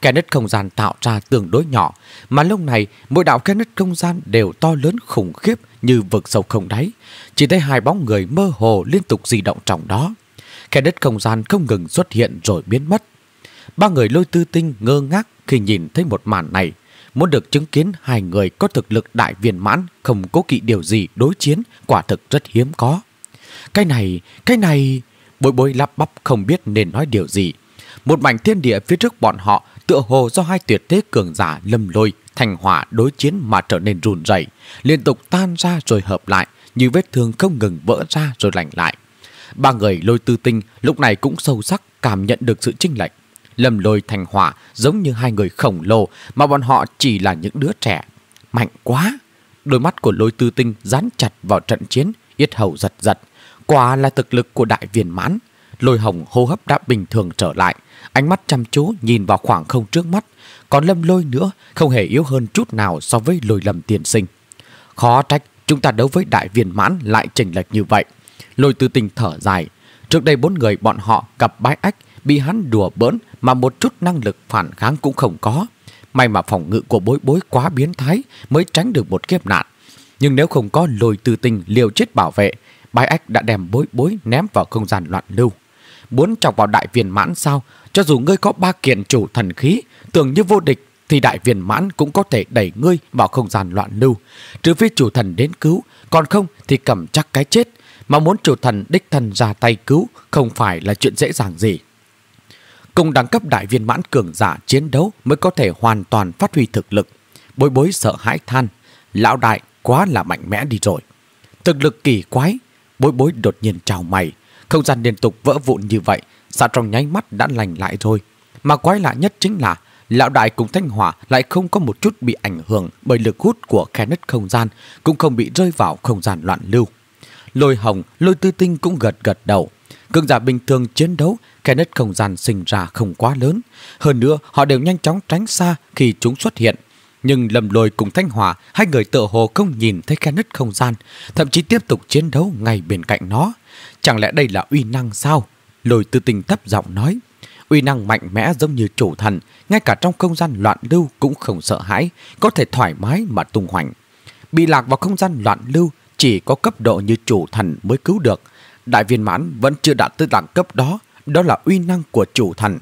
Khe nứt không gian tạo ra tương đối nhỏ, mà lúc này mỗi đạo khe nứt không gian đều to lớn khủng khiếp như vực sâu không đáy. Chỉ thấy hai bóng người mơ hồ liên tục di động trong đó. Khe nứt không gian không ngừng xuất hiện rồi biến mất. Ba người Lôi Tư Tinh ngơ ngác khi nhìn thấy một màn này. Muốn được chứng kiến hai người có thực lực đại viên mãn, không cố kỵ điều gì đối chiến, quả thực rất hiếm có. Cái này, cái này... Bối Bối lắp bắp không biết nên nói điều gì. Một mảnh thiên địa phía trước bọn họ tựa hồ do hai tuyệt thế cường giả Lâm Lôi, Thanh Hỏa đối chiến mà trở nên run rẩy, liên tục tan ra rồi hợp lại, như vết thương không ngừng vỡ ra rồi lành lại. Ba người Lôi Tư Tinh lúc này cũng sâu sắc cảm nhận được sự chênh lệch. Lâm Lôi, Thanh Hỏa giống như hai người khổng lồ mà bọn họ chỉ là những đứa trẻ. Mạnh quá! Đôi mắt của Lôi Tư Tinh dán chặt vào trận chiến, yết hầu giật giật. Quả là thực lực của đại viên mãn. Lôi Hồng hô hấp đã bình thường trở lại, ánh mắt chăm chú nhìn vào khoảng không trước mắt. Còn Lâm Lôi nữa không hề yếu hơn chút nào so với Lôi Lâm tiên sinh. Khó trách chúng ta đấu với đại viên mãn lại chênh lệch như vậy. Lôi Tư Tinh thở dài. Trước đây bốn người bọn họ gặp Bái Ách, bị hắn đùa bỡn mà một chút năng lực phản kháng cũng không có. May mà phòng ngự của Bối Bối quá biến thái mới tránh được một kiếp nạn. Nhưng nếu không có Lôi Tư Tinh liều chết bảo vệ, Bái Ách đã đem Bối Bối ném vào không gian loạn lưu. Muốn chọc vào đại viên mãn sao? Cho dù ngươi có ba kiện chủ thần khí tưởng như vô địch, thì đại viên mãn cũng có thể đẩy ngươi vào không gian loạn lưu, trừ phi chủ thần đến cứu, còn không thì cầm chắc cái chết. Mà muốn chủ thần đích thân ra tay cứu không phải là chuyện dễ dàng gì. Cùng đẳng cấp đại viên mãn cường giả chiến đấu mới có thể hoàn toàn phát huy thực lực. Bối Bối sợ hãi than, lão đại quá là mạnh mẽ đi rồi. Thực lực kỳ quái. Bối Bối đột nhiên chào mày. Không gian liên tục vỡ vụn như vậy, sao trong nháy mắt đã lành lại rồi. Mà quái lạ nhất chính là lão đại cùng Thanh Hỏa lại không có một chút bị ảnh hưởng bởi lực hút của khe nứt không gian, cũng không bị rơi vào không gian loạn lưu. Lôi Hồng, Lôi Tư Tinh cũng gật gật đầu. Cường giả bình thường chiến đấu, khe nứt không gian sinh ra không quá lớn. Hơn nữa, họ đều nhanh chóng tránh xa khi chúng xuất hiện. Nhưng Lâm Lôi cùng Thanh Hỏa, hai người tựa hồ không nhìn thấy khe nứt không gian, thậm chí tiếp tục chiến đấu ngay bên cạnh nó. Chẳng lẽ đây là uy năng sao? Lôi Tư Tinh thấp giọng nói. Uy năng mạnh mẽ giống như chủ thần, ngay cả trong không gian loạn lưu cũng không sợ hãi, có thể thoải mái mà tung hoành. Bị lạc vào không gian loạn lưu chỉ có cấp độ như chủ thần mới cứu được. Đại viên mãn vẫn chưa đạt tới đẳng cấp đó, đó là uy năng của chủ thần.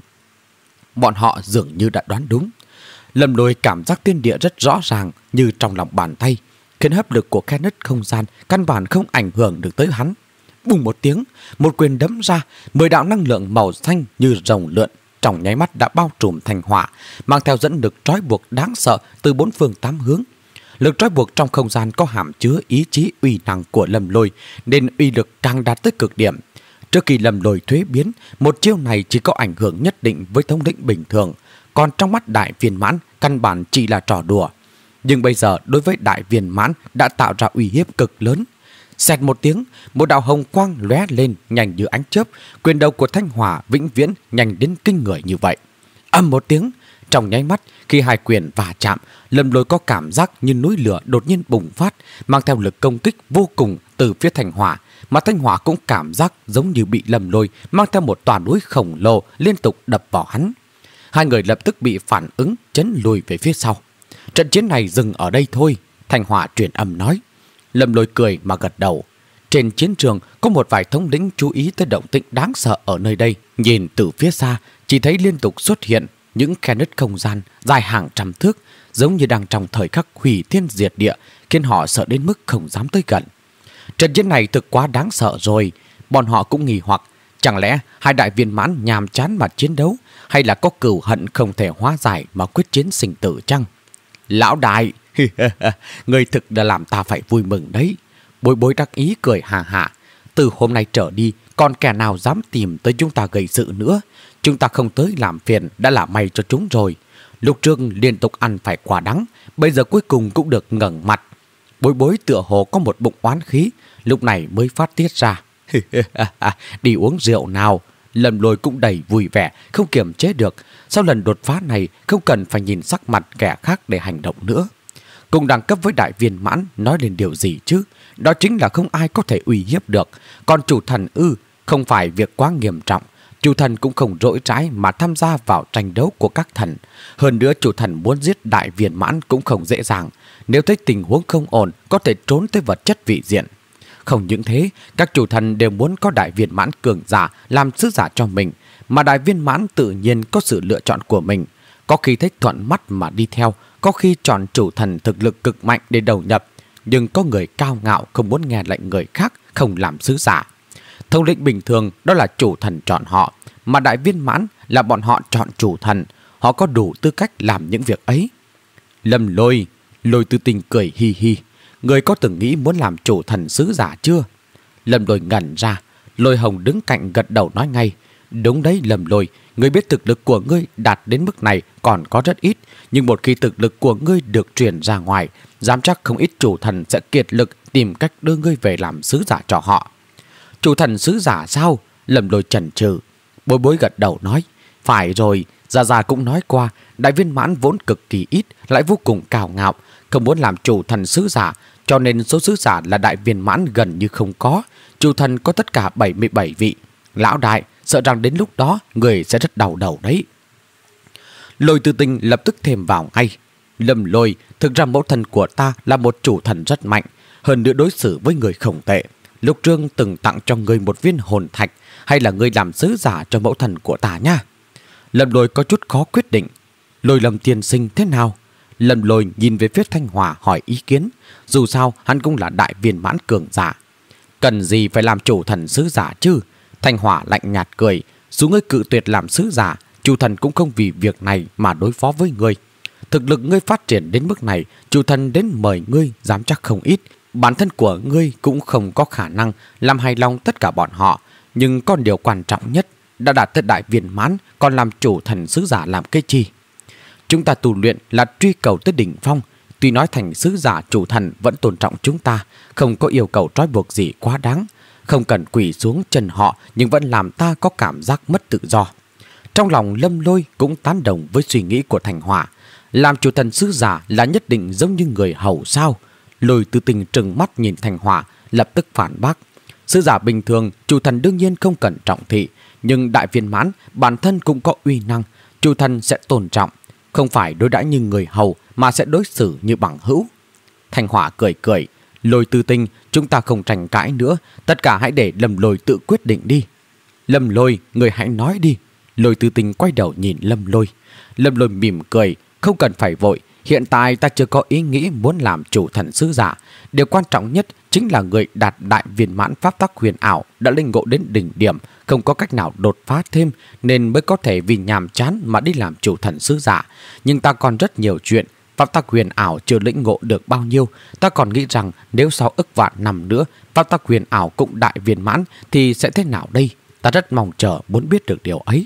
Bọn họ dường như đã đoán đúng. Lâm Lôi cảm giác thiên địa rất rõ ràng như trong lòng bàn tay, khiến hấp lực của khe nứt không gian căn bản không ảnh hưởng được tới hắn. Bùng một tiếng, một quyền đấm ra, mười đạo năng lượng màu xanh như rồng lượn trong nháy mắt đã bao trùm Thanh Hỏa, mang theo dẫn lực trói buộc đáng sợ từ bốn phương tám hướng. Lực trói buộc trong không gian có hàm chứa ý chí uy năng của Lâm Lôi, nên uy lực càng đạt tới cực điểm. Trước khi Lâm Lôi thuế biến, một chiêu này chỉ có ảnh hưởng nhất định với thống lĩnh bình thường, còn trong mắt đại viên mãn căn bản chỉ là trò đùa. Nhưng bây giờ đối với đại viên mãn đã tạo ra uy hiếp cực lớn. Xẹt một tiếng, một đạo hồng quang lóe lên nhanh như ánh chớp, quyền đầu của Thanh Hỏa vĩnh viễn nhanh đến kinh người như vậy. Ầm một tiếng, trong nháy mắt khi hai quyền va chạm, Lâm Lôi có cảm giác như núi lửa đột nhiên bùng phát, mang theo lực công kích vô cùng từ phía Thanh Hỏa, mà Thanh Hỏa cũng cảm giác giống như bị Lâm Lôi mang theo một tòa núi khổng lồ liên tục đập vào hắn. Hai người lập tức bị phản ứng chấn lùi về phía sau. Trận chiến này dừng ở đây thôi, Thanh Hỏa truyền âm nói. Lâm Lôi cười mà gật đầu. Trên chiến trường có một vài thống lĩnh chú ý tới động tĩnh đáng sợ ở nơi đây. Nhìn từ phía xa, chỉ thấy liên tục xuất hiện những khe nứt không gian dài hàng trăm thước, giống như đang trong thời khắc hủy thiên diệt địa, khiến họ sợ đến mức không dám tới gần. Trận chiến này thực quá đáng sợ rồi. Bọn họ cũng nghi hoặc, chẳng lẽ hai đại viên mãn nhàm chán mà chiến đấu, hay là có cừu hận không thể hóa giải mà quyết chiến sinh tử chăng? Lão đại, người thực đã làm ta phải vui mừng đấy. Bối Bối đắc ý cười hà hà. Từ hôm nay trở đi, còn kẻ nào dám tìm tới chúng ta gây sự nữa. Chúng ta không tới làm phiền đã là may cho chúng rồi. Lúc trước liên tục ăn phải quả đắng, bây giờ cuối cùng cũng được ngẩng mặt. Bối Bối tựa hồ có một bụng oán khí, lúc này mới phát tiết ra. Đi uống rượu nào. Lâm Lôi cũng đầy vui vẻ, không kiềm chế được. Sau lần đột phá này, không cần phải nhìn sắc mặt kẻ khác để hành động nữa. Cùng đẳng cấp với đại viên mãn nói lên điều gì chứ? Đó chính là không ai có thể uy hiếp được. Còn chủ thần ư, không phải việc quá nghiêm trọng. Chủ thần cũng không rỗi rãi mà tham gia vào tranh đấu của các thần. Hơn nữa chủ thần muốn giết đại viên mãn cũng không dễ dàng. Nếu thấy tình huống không ổn, có thể trốn tới vật chất vị diện. Không những thế, các chủ thần đều muốn có đại viên mãn cường giả làm sứ giả cho mình, mà đại viên mãn tự nhiên có sự lựa chọn của mình. Có khi thích thuận mắt mà đi theo, có khi chọn chủ thần thực lực cực mạnh để đầu nhập, nhưng có người cao ngạo không muốn nghe lệnh người khác, không làm sứ giả. Thống lĩnh bình thường đó là chủ thần chọn họ, mà đại viên mãn là bọn họ chọn chủ thần. Họ có đủ tư cách làm những việc ấy. Lâm Lôi, Lôi Tư Tinh cười hi hi. Người có từng nghĩ muốn làm chủ thần sứ giả chưa? Lâm Lôi ngẩn ra. Lôi Hồng đứng cạnh gật đầu nói ngay. Đúng đấy Lâm Lôi, ngươi biết thực lực của ngươi đạt đến mức này còn có rất ít, nhưng một khi thực lực của ngươi được truyền ra ngoài, dám chắc không ít chủ thần sẽ kiệt lực tìm cách đưa ngươi về làm sứ giả cho họ. Chủ thần sứ giả sao? Lâm Lôi chần chừ. Bối Bối gật đầu nói. Phải rồi, Gia Gia cũng nói qua, đại viên mãn vốn cực kỳ ít, lại vô cùng cao ngạo, không muốn làm chủ thần sứ giả, cho nên số sứ giả là đại viên mãn gần như không có. Chủ thần có tất cả bảy mươi bảy vị. Lão đại, sợ rằng đến lúc đó người sẽ rất đau đầu đấy. Lôi Tư Tinh lập tức thêm vào ngay. Lâm Lôi, thực ra mẫu thần của ta là một chủ thần rất mạnh, hơn nữa đối xử với người không tệ. Lục Trương từng tặng cho người một viên hồn thạch, hay là người làm sứ giả cho mẫu thần của ta nha. Lâm Lôi có chút khó quyết định. Lôi Lâm tiên sinh thế nào? Lâm Lôi nhìn về phía Thanh Hỏa hỏi ý kiến. Dù sao hắn cũng là đại viên mãn cường giả. Cần gì phải làm chủ thần sứ giả chứ? Thanh Hỏa lạnh nhạt cười. Dù ngươi cự tuyệt làm sứ giả, chủ thần cũng không vì việc này mà đối phó với ngươi. Thực lực ngươi phát triển đến mức này, chủ thần đến mời ngươi dám chắc không ít. Bản thân của ngươi cũng không có khả năng làm hài lòng tất cả bọn họ. Nhưng còn điều quan trọng nhất, đã đạt tới đại viên mãn, còn làm chủ thần sứ giả làm cái chi? Chúng ta tu luyện là truy cầu tới đỉnh phong. Tuy nói thành sứ giả chủ thần vẫn tôn trọng chúng ta, không có yêu cầu trói buộc gì quá đáng, không cần quỳ xuống chân họ, nhưng vẫn làm ta có cảm giác mất tự do. Trong lòng Lâm Lôi cũng tán đồng với suy nghĩ của Thanh Hỏa. Làm chủ thần sứ giả là nhất định giống như người hầu sao? Lôi Tư Tinh trừng mắt nhìn Thanh Hỏa, lập tức phản bác. Sứ giả bình thường, chủ thần đương nhiên không cần trọng thị, nhưng đại viên mãn bản thân cũng có uy năng, chủ thần sẽ tôn trọng, không phải đối đãi như người hầu mà sẽ đối xử như bằng hữu. Thanh Hỏa cười cười. Lôi Tư Tinh, chúng ta không tranh cãi nữa, tất cả hãy để Lâm Lôi tự quyết định đi. Lâm Lôi, người hãy nói đi. Lôi Tư Tinh quay đầu nhìn Lâm Lôi. Lâm Lôi mỉm cười. Không cần phải vội, hiện tại ta chưa có ý nghĩ muốn làm chủ thần sứ giả. Điều quan trọng nhất chính là người đạt đại viên mãn pháp tắc huyền ảo đã linh ngộ đến đỉnh điểm, không có cách nào đột phá thêm, nên mới có thể vì nhàm chán mà đi làm chủ thần sứ giả. Nhưng ta còn rất nhiều chuyện, pháp tắc huyền ảo chưa lĩnh ngộ được bao nhiêu. Ta còn nghĩ rằng nếu sau ức vạn năm nữa pháp tắc huyền ảo cũng đại viên mãn thì sẽ thế nào đây? Ta rất mong chờ muốn biết được điều ấy.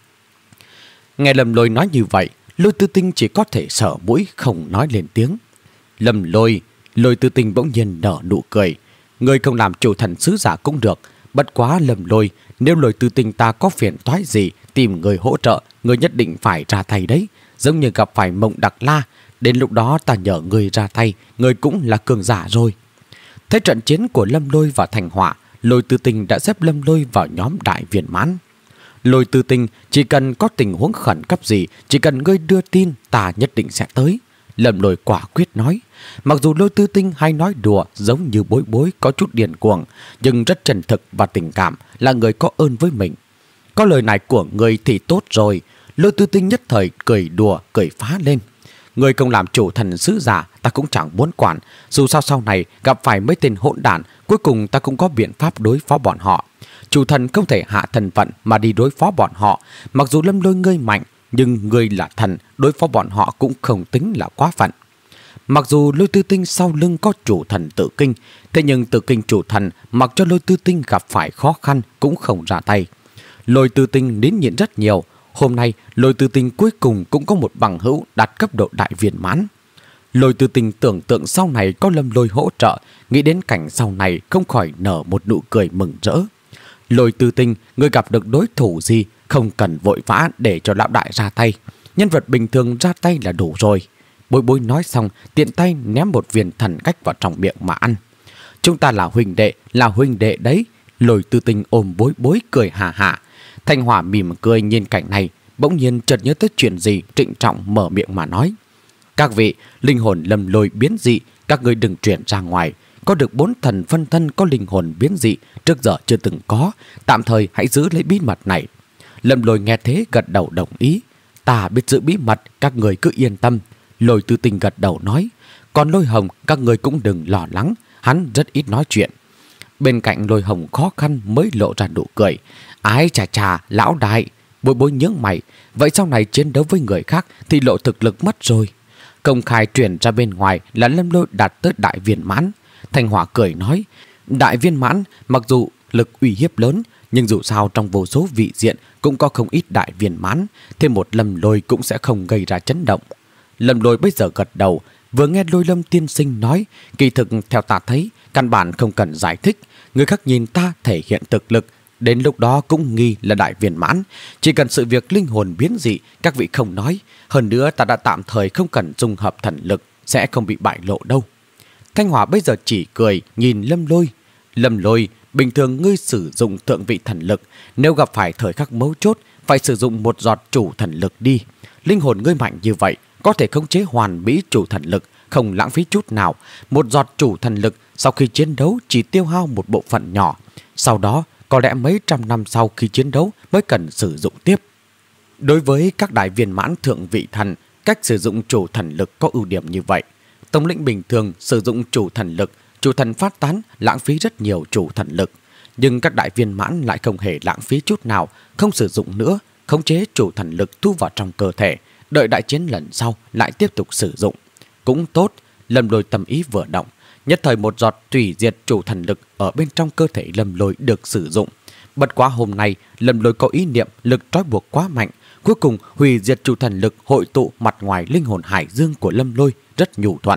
Nghe Lâm Lôi nói như vậy, Lôi Tư Tinh chỉ có thể sở mũi không nói lên tiếng. Lâm Lôi, Lôi Tư Tinh bỗng nhiên nở nụ cười. Người không làm chủ thần sứ giả cũng được. Bất quá Lâm Lôi, nếu Lôi Tư Tinh ta có phiền toái gì tìm người hỗ trợ, người nhất định phải ra tay đấy. Giống như gặp phải Mộng Đặc La, đến lúc đó ta nhờ người ra tay, người cũng là cường giả rồi. Thấy trận chiến của Lâm Lôi và Thanh Hỏa, Lôi Tư Tinh đã xếp Lâm Lôi vào nhóm đại viên mãn. Lôi Tư Tinh, chỉ cần có tình huống khẩn cấp gì, chỉ cần ngươi đưa tin, ta nhất định sẽ tới. Lâm Lôi quả quyết nói. Mặc dù Lôi Tư Tinh hay nói đùa giống như Bối Bối có chút điên cuồng, nhưng rất chân thực và tình cảm, là người có ơn với mình. Có lời này của ngươi thì tốt rồi. Lôi Tư Tinh nhất thời cười đùa, cười phá lên. Người không làm chủ thần sứ giả, ta cũng chẳng muốn quản. Dù sao sau này gặp phải mấy tên hỗn đản, cuối cùng ta cũng có biện pháp đối phó bọn họ. Chủ thần không thể hạ thần phận mà đi đối phó bọn họ. Mặc dù Lâm Lôi ngươi mạnh, nhưng ngươi là thần, đối phó bọn họ cũng không tính là quá phận. Mặc dù Lôi Tư Tinh sau lưng có chủ thần Tự Kinh, thế nhưng Tự Kinh chủ thần mặc cho Lôi Tư Tinh gặp phải khó khăn cũng không ra tay. Lôi Tư Tinh nín nhịn rất nhiều. Hôm nay Lôi Tư Tinh cuối cùng cũng có một bằng hữu đạt cấp độ đại viên mãn. Lôi Tư Tinh tưởng tượng sau này có Lâm Lôi hỗ trợ, nghĩ đến cảnh sau này không khỏi nở một nụ cười mừng rỡ. Lôi Tư Tinh, người gặp được đối thủ gì, không cần vội vã để cho lão đại ra tay. Nhân vật bình thường ra tay là đủ rồi. Bối Bối nói xong, tiện tay ném một viên thần cách vào trong miệng mà ăn. Chúng ta là huynh đệ, là huynh đệ đấy. Lôi Tư Tinh ôm Bối Bối cười hà hà. Thanh Hỏa mỉm cười nhìn cảnh này, bỗng nhiên chợt nhớ tới chuyện gì, trịnh trọng mở miệng mà nói: các vị, linh hồn Lâm Lôi biến dị, các ngươi đừng chuyển ra ngoài. Có được bốn thần phân thân có linh hồn biến dị, trước giờ chưa từng có, tạm thời hãy giữ lấy bí mật này. Lâm Lôi nghe thế gật đầu đồng ý. Ta biết giữ bí mật, các người cứ yên tâm. Lôi Tư Tinh gật đầu nói. Còn Lôi Hồng, các người cũng đừng lo lắng, hắn rất ít nói chuyện. Bên cạnh Lôi Hồng khó khăn mới lộ ra nụ cười. Ái chà chà, lão đại. Bối Bối nhướng mày. Vậy sau này chiến đấu với người khác thì lộ thực lực mất rồi. Công khai truyền ra bên ngoài là Lâm Lôi đạt tới đại viên mãn. Thanh Hỏa cười nói, đại viên mãn mặc dù lực uy hiếp lớn, nhưng dù sao trong vô số vị diện cũng có không ít đại viên mãn, thêm một Lâm Lôi cũng sẽ không gây ra chấn động. Lâm Lôi bây giờ gật đầu, vừa nghe Lôi Lâm tiên sinh nói, kỳ thực theo ta thấy, căn bản không cần giải thích, người khác nhìn ta thể hiện thực lực, đến lúc đó cũng nghi là đại viên mãn. Chỉ cần sự việc linh hồn biến dị, các vị không nói. Hơn nữa ta đã tạm thời không cần dung hợp thần lực, sẽ không bị bại lộ đâu. Thanh Hỏa bây giờ chỉ cười nhìn Lâm Lôi. Lâm Lôi, bình thường ngươi sử dụng thượng vị thần lực, nếu gặp phải thời khắc mấu chốt, phải sử dụng một giọt chủ thần lực đi. Linh hồn ngươi mạnh như vậy, có thể khống chế hoàn mỹ chủ thần lực, không lãng phí chút nào. Một giọt chủ thần lực sau khi chiến đấu chỉ tiêu hao một bộ phận nhỏ. Sau đó, có lẽ mấy trăm năm sau khi chiến đấu mới cần sử dụng tiếp. Đối với các đại viên mãn thượng vị thần, cách sử dụng chủ thần lực có ưu điểm như vậy. Tổng lĩnh bình thường sử dụng chủ thần lực, chủ thần phát tán lãng phí rất nhiều chủ thần lực. Nhưng các đại viên mãn lại không hề lãng phí chút nào, không sử dụng nữa, khống chế chủ thần lực thu vào trong cơ thể, đợi đại chiến lần sau lại tiếp tục sử dụng. Cũng tốt, Lâm Lôi tâm ý vừa động, nhất thời một giọt tùy diệt chủ thần lực ở bên trong cơ thể Lâm Lôi được sử dụng. Bất quá hôm nay, Lâm Lôi có ý niệm lực trói buộc quá mạnh, cuối cùng hủy diệt chủ thần lực hội tụ mặt ngoài linh hồn hải dương của Lâm Lôi rất nhu thuận.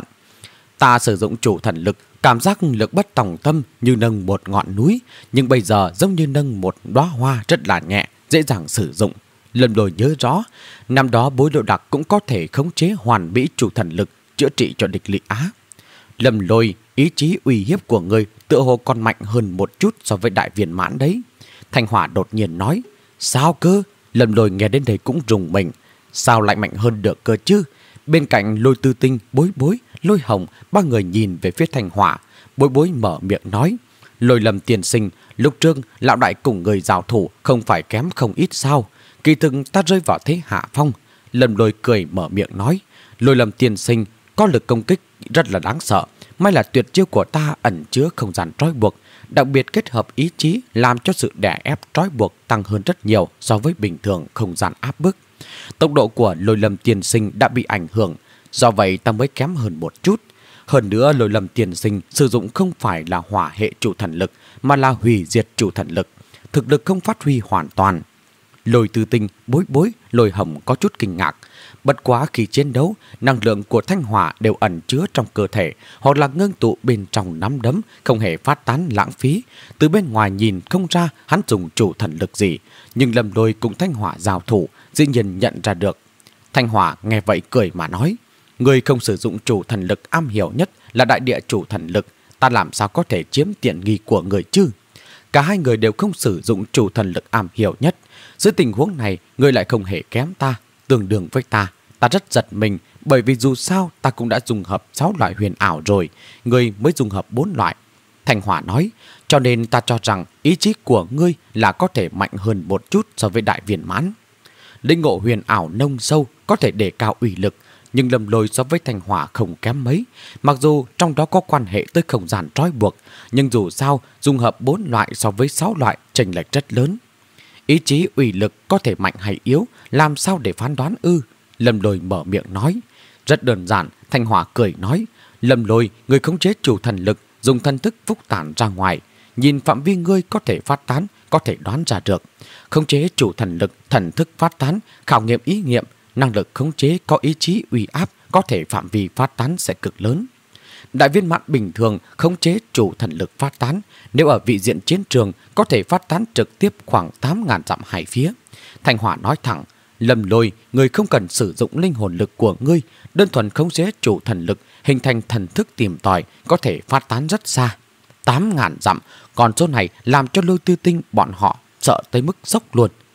Ta sử dụng chủ thần lực, cảm giác lực bất tòng tâm như nâng một ngọn núi, nhưng bây giờ giống như nâng một đóa hoa rất là nhẹ, dễ dàng sử dụng. Lâm Lôi nhớ rõ, năm đó Bối Lộ Đặc cũng có thể khống chế hoàn mỹ chủ thần lực, chữa trị cho địch Lý Á. Lâm Lôi, ý chí uy hiếp của ngươi tựa hồ còn mạnh hơn một chút so với đại viên mãn đấy. Thanh Hỏa đột nhiên nói, sao cơ? Lâm Lôi nghe đến đây cũng rùng mình. Sao lại mạnh hơn được cơ chứ? Bên cạnh Lôi Tư Tinh, Bối Bối, Lôi Hồng, ba người nhìn về phía Thanh Hỏa. Bối Bối mở miệng nói, Lôi Lâm tiên sinh, lúc trước lão đại cùng người giao thủ không phải kém không ít sao? Kỳ thực ta rơi vào thế hạ phong. Lâm Lôi cười mở miệng nói, Lôi Lâm tiên sinh có lực công kích rất là đáng sợ. May là tuyệt chiêu của ta ẩn chứa không gian trói buộc, đặc biệt kết hợp ý chí làm cho sự đè ép trói buộc tăng hơn rất nhiều so với bình thường không gian áp bức. Tốc độ của Lôi Lâm tiên sinh đã bị ảnh hưởng, do vậy ta mới kém hơn một chút. Hơn nữa Lôi Lâm tiên sinh sử dụng không phải là hỏa hệ chủ thần lực, mà là hủy diệt chủ thần lực, thực lực không phát huy hoàn toàn. Lôi Tư Tinh, Bối Bối, Lôi Hồng có chút kinh ngạc. Bất quá khi chiến đấu, năng lượng của Thanh Hỏa đều ẩn chứa trong cơ thể hoặc là ngưng tụ bên trong nắm đấm, không hề phát tán lãng phí. Từ bên ngoài nhìn không ra hắn dùng chủ thần lực gì, nhưng Lâm Lôi cùng Thanh Hỏa giao thủ, dĩ nhiên nhận ra được. Thanh Hỏa nghe vậy cười mà nói, người không sử dụng chủ thần lực am hiểu nhất là đại địa chủ thần lực, ta làm sao có thể chiếm tiện nghi của người chứ? Cả hai người đều không sử dụng chủ thần lực am hiểu nhất. Dưới tình huống này, người lại không hề kém ta, tương đương với ta. Ta rất giật mình, bởi vì dù sao ta cũng đã dùng hợp sáu loại huyền ảo rồi, người mới dùng hợp bốn loại. Thanh Hỏa nói, cho nên ta cho rằng ý chí của ngươi là có thể mạnh hơn một chút so với đại viên mãn. Linh ngộ huyền ảo nông sâu có thể đề cao uy lực, nhưng Lâm Lôi so với Thanh Hỏa không kém mấy. Mặc dù trong đó có quan hệ tới không gian trói buộc, nhưng dù sao dung hợp bốn loại so với sáu loại chênh lệch rất lớn. Ý chí uy lực có thể mạnh hay yếu, làm sao để phán đoán ư? Lâm Lôi mở miệng nói. Rất đơn giản, Thanh Hỏa cười nói, Lâm Lôi, người khống chế chủ thần lực, dùng thần thức phúc tản ra ngoài, nhìn phạm vi ngươi có thể phát tán, có thể đoán ra được. Khống chế chủ thần lực, thần thức phát tán, khảo nghiệm ý nghiệm, năng lực khống chế có ý chí uy áp, có thể phạm vi phát tán sẽ cực lớn. Đại viên mãn bình thường khống chế chủ thần lực phát tán, nếu ở vị diện chiến trường có thể phát tán trực tiếp khoảng tám nghìn dặm hai phía. Thanh Hỏa nói thẳng, Lâm Lôi, người không cần sử dụng linh hồn lực của ngươi, đơn thuần khống chế chủ thần lực, hình thành thần thức tìm tòi, có thể phát tán rất xa. tám nghìn dặm, còn số này làm cho Lôi Tư Tinh bọn họ sợ tới mức sốc luôn.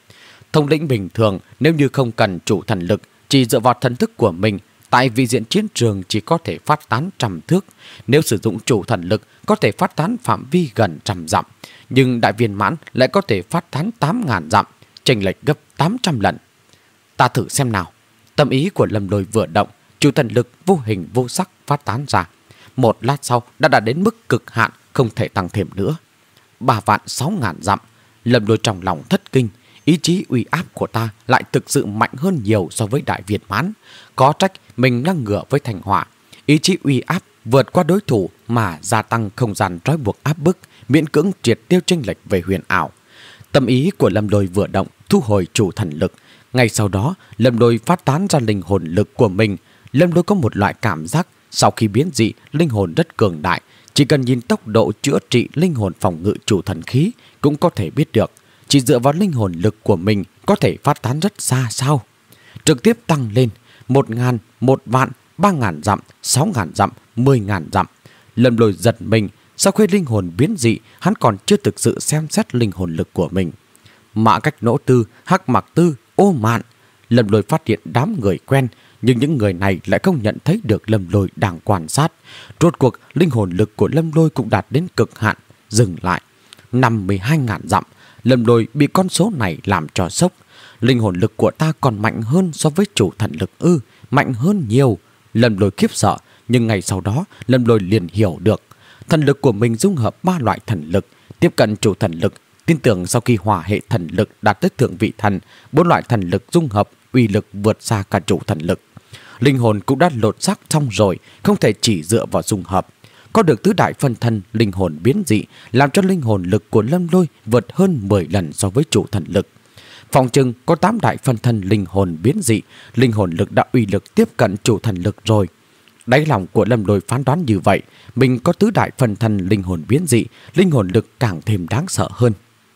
Thống lĩnh bình thường nếu như không cần chủ thần lực, chỉ dựa vào thần thức của mình, tại vị diện chiến trường chỉ có thể phát tán trăm thước. Nếu sử dụng chủ thần lực có thể phát tán phạm vi gần trăm dặm, nhưng đại viên mãn lại có thể phát tán tám ngàn dặm, chênh lệch gấp tám trăm lần. Ta thử xem nào. Tâm ý của Lâm Lôi vừa động, chủ thần lực vô hình vô sắc phát tán ra. Một lát sau đã đạt đến mức cực hạn, không thể tăng thêm nữa. Ba vạn sáu ngàn dặm. Lâm Lôi trong lòng thất kinh. Ý chí uy áp của ta lại thực sự mạnh hơn nhiều so với đại viên mãn. Có trách mình ngang ngửa với Thanh Hỏa. Ý chí uy áp vượt qua đối thủ mà gia tăng không gian trói buộc áp bức, miễn cưỡng triệt tiêu chênh lệch về huyền ảo. Tâm ý của Lâm Lôi vừa động, thu hồi chủ thần lực. Ngay sau đó, Lâm Lôi phát tán ra linh hồn lực của mình. Lâm Lôi có một loại cảm giác sau khi biến dị, linh hồn rất cường đại. Chỉ cần nhìn tốc độ chữa trị linh hồn phòng ngự chủ thần khí cũng có thể biết được. Chỉ dựa vào linh hồn lực của mình có thể phát tán rất xa sao? Trực tiếp tăng lên một ngàn, một vạn, ba ngàn dặm, sáu ngàn dặm, mười ngàn dặm. Lâm Lôi giật mình. Sau khi linh hồn biến dị, hắn còn chưa thực sự xem xét linh hồn lực của mình. Mã Cách Nỗ Tư, Hắc Mặc Tư, Ô Mạn. Lâm Lôi phát hiện đám người quen, nhưng những người này lại không nhận thấy được Lâm Lôi đang quan sát. Rốt cuộc, linh hồn lực của Lâm Lôi cũng đạt đến cực hạn, dừng lại. năm mươi hai ngàn dặm, Lâm Lôi bị con số này làm cho sốc. Linh hồn lực của ta còn mạnh hơn so với chủ thần lực ư, mạnh hơn nhiều. Lâm Lôi khiếp sợ, nhưng ngày sau đó, Lâm Lôi liền hiểu được. Thần lực của mình dung hợp ba loại thần lực, tiếp cận chủ thần lực. Tin tưởng sau khi hòa hệ thần lực đạt tới thượng vị thần, bốn loại thần lực dung hợp, uy lực vượt xa cả chủ thần lực. Linh hồn cũng đã lột xác xong rồi, không thể chỉ dựa vào dung hợp. Có được tứ đại phân thân linh hồn biến dị, làm cho linh hồn lực của Lâm Lôi vượt hơn mười lần so với chủ thần lực. Phòng chừng có tám đại phân thân linh hồn biến dị, linh hồn lực đã uy lực tiếp cận chủ thần lực rồi. Đáy lòng của Lâm Lôi phán đoán như vậy, mình có tứ đại phân thân linh hồn biến dị, linh hồn lực càng thêm đáng sợ hơn.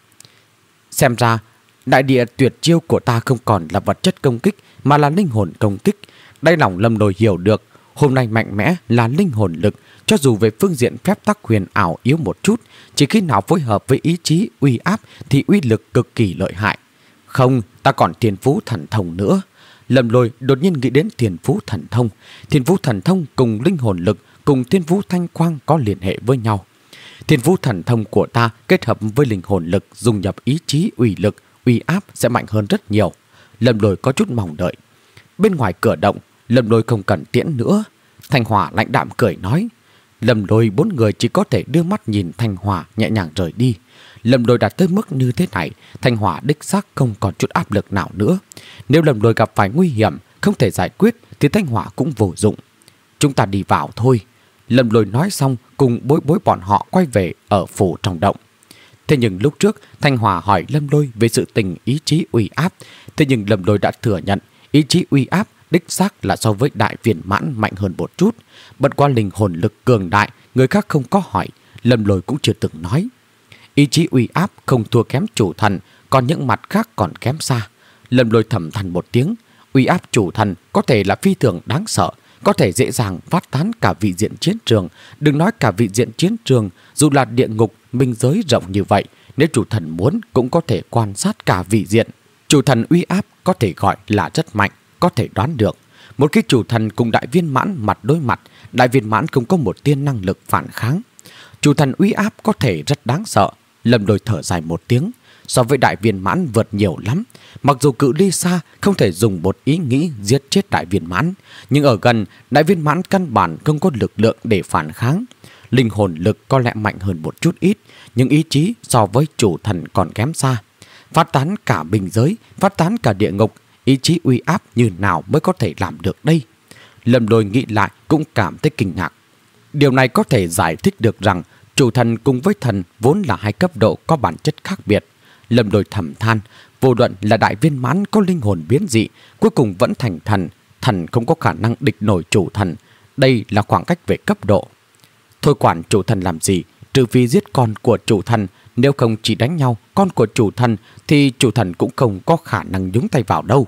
Xem ra, đại địa tuyệt chiêu của ta không còn là vật chất công kích mà là linh hồn công kích. Đáy lòng Lâm Lôi hiểu được, hôm nay mạnh mẽ là linh hồn lực, cho dù về phương diện phép tắc huyền ảo yếu một chút, chỉ khi nào phối hợp với ý chí uy áp thì uy lực cực kỳ lợi hại. Không, ta còn thiên phú thần thông nữa. Lâm Lôi đột nhiên nghĩ đến thiên phú thần thông. Thiên phú thần thông cùng linh hồn lực cùng thiên phú thanh quang có liên hệ với nhau. Thiên phú thần thông của ta kết hợp với linh hồn lực dung nhập ý chí uy lực, uy áp sẽ mạnh hơn rất nhiều. Lâm Lôi có chút mong đợi. Bên ngoài cửa động, Lâm Lôi không cần tiễn nữa. Thanh Hỏa lãnh đạm cười nói. Lâm Lôi bốn người chỉ có thể đưa mắt nhìn Thanh Hỏa nhẹ nhàng rời đi. Lâm Lôi đạt tới mức như thế này, Thanh Hỏa đích xác không còn chút áp lực nào nữa. Nếu Lâm Lôi gặp phải nguy hiểm không thể giải quyết thì Thanh Hỏa cũng vô dụng. Chúng ta đi vào thôi. Lâm Lôi nói xong cùng Bối Bối bọn họ quay về ở phủ trong động. Thế nhưng lúc trước Thanh Hỏa hỏi Lâm Lôi về sự tình ý chí uy áp. Thế nhưng Lâm Lôi đã thừa nhận ý chí uy áp đích xác là so với đại viên mãn mạnh hơn một chút. Bất qua linh hồn lực cường đại, người khác không có hỏi, Lâm Lôi cũng chưa từng nói. Ý chí uy áp không thua kém chủ thần, còn những mặt khác còn kém xa. Lâm Lôi thầm than một tiếng, uy áp chủ thần có thể là phi thường đáng sợ, có thể dễ dàng phát tán cả vị diện chiến trường. Đừng nói cả vị diện chiến trường, dù là địa ngục, minh giới rộng như vậy, nếu chủ thần muốn cũng có thể quan sát cả vị diện. Chủ thần uy áp có thể gọi là rất mạnh, có thể đoán được. Một khi chủ thần cùng đại viên mãn mặt đối mặt, đại viên mãn không có một tia năng lực phản kháng. Chủ thần uy áp có thể rất đáng sợ. Lâm Lôi thở dài một tiếng, so với đại viên mãn vượt nhiều lắm. Mặc dù cự ly xa không thể dùng một ý nghĩ giết chết đại viên mãn, nhưng ở gần, đại viên mãn căn bản không có lực lượng để phản kháng. Linh hồn lực có lẽ mạnh hơn một chút ít, nhưng ý chí so với chủ thần còn kém xa. Phát tán cả bình giới, phát tán cả địa ngục, ý chí uy áp như nào mới có thể làm được đây? Lâm Lôi nghĩ lại cũng cảm thấy kinh ngạc. Điều này có thể giải thích được rằng chủ thần cùng với thần vốn là hai cấp độ có bản chất khác biệt. Lâm Lôi thầm than, vô luận là đại viên mãn có linh hồn biến dị, cuối cùng vẫn thành thần. Thần không có khả năng địch nổi chủ thần. Đây là khoảng cách về cấp độ. Thôi quản chủ thần làm gì, trừ phi giết con của chủ thần. Nếu không chỉ đánh nhau con của chủ thần thì chủ thần cũng không có khả năng nhúng tay vào đâu.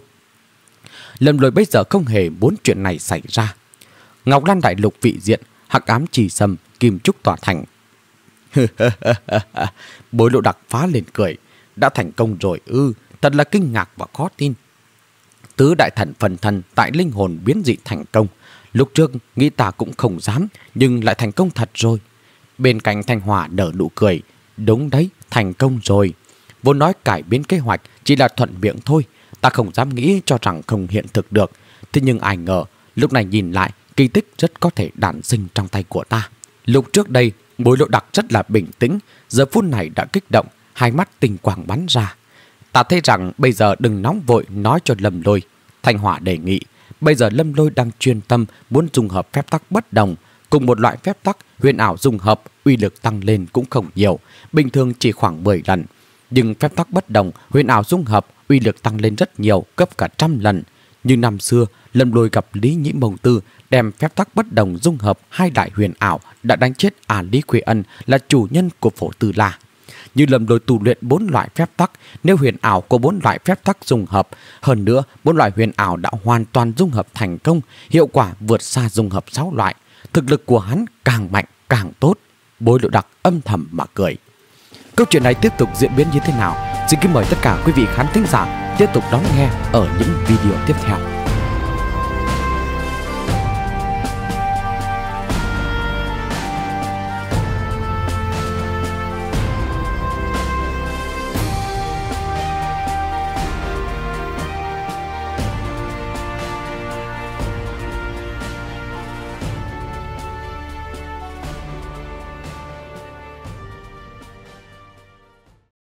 Lâm Lôi bây giờ không hề muốn chuyện này xảy ra. Ngọc Lan đại lục vị diện, hắc ám trì sâm, kim trúc tỏa thành. Bối Lộ Đặc phá lên cười. Đã thành công rồi ư? thật là kinh ngạc và khó tin. Tứ đại thần phần thân tại linh hồn biến dị thành công. Lúc trước nghĩ ta cũng không dám, nhưng lại thành công thật rồi. Bên cạnh Thanh Hòa nở nụ cười. Đúng đấy, thành công rồi. Vốn nói cải biến kế hoạch chỉ là thuận miệng thôi. Ta không dám nghĩ cho rằng không hiện thực được. Thế nhưng ai ngờ, lúc này nhìn lại, kỳ tích rất có thể đản sinh trong tay của ta. Lúc trước đây, Bối Lộ Đặc rất là bình tĩnh, giờ phút này đã kích động, hai mắt tinh quang bắn ra. Ta thấy rằng bây giờ đừng nóng vội nói cho Lâm Lôi. Thanh Hỏa đề nghị, bây giờ Lâm Lôi đang chuyên tâm muốn dung hợp phép tắc bất đồng. Cùng một loại phép tắc huyền ảo dung hợp, uy lực tăng lên cũng không nhiều, bình thường chỉ khoảng mười lần. Nhưng phép tắc bất đồng, huyền ảo dung hợp, uy lực tăng lên rất nhiều, gấp cả trăm lần. Như năm xưa, Lâm Lôi gặp Lý Nhĩ Mông Tư, đem phép tắc bất đồng dung hợp hai đại huyền ảo đã đánh chết à Lý Quế Ân là chủ nhân của Phổ Tư La. Như Lâm Lôi tu luyện bốn loại phép tắc, nếu huyền ảo có bốn loại phép tắc dung hợp, hơn nữa bốn loại huyền ảo đã hoàn toàn dung hợp thành công, hiệu quả vượt xa dung hợp sáu loại. Thực lực của hắn càng mạnh càng tốt. Bối Lộ Đặc âm thầm mà cười. Câu chuyện này tiếp tục diễn biến như thế nào? Xin kính mời tất cả quý vị khán thính giả tiếp tục đón nghe ở những video tiếp theo.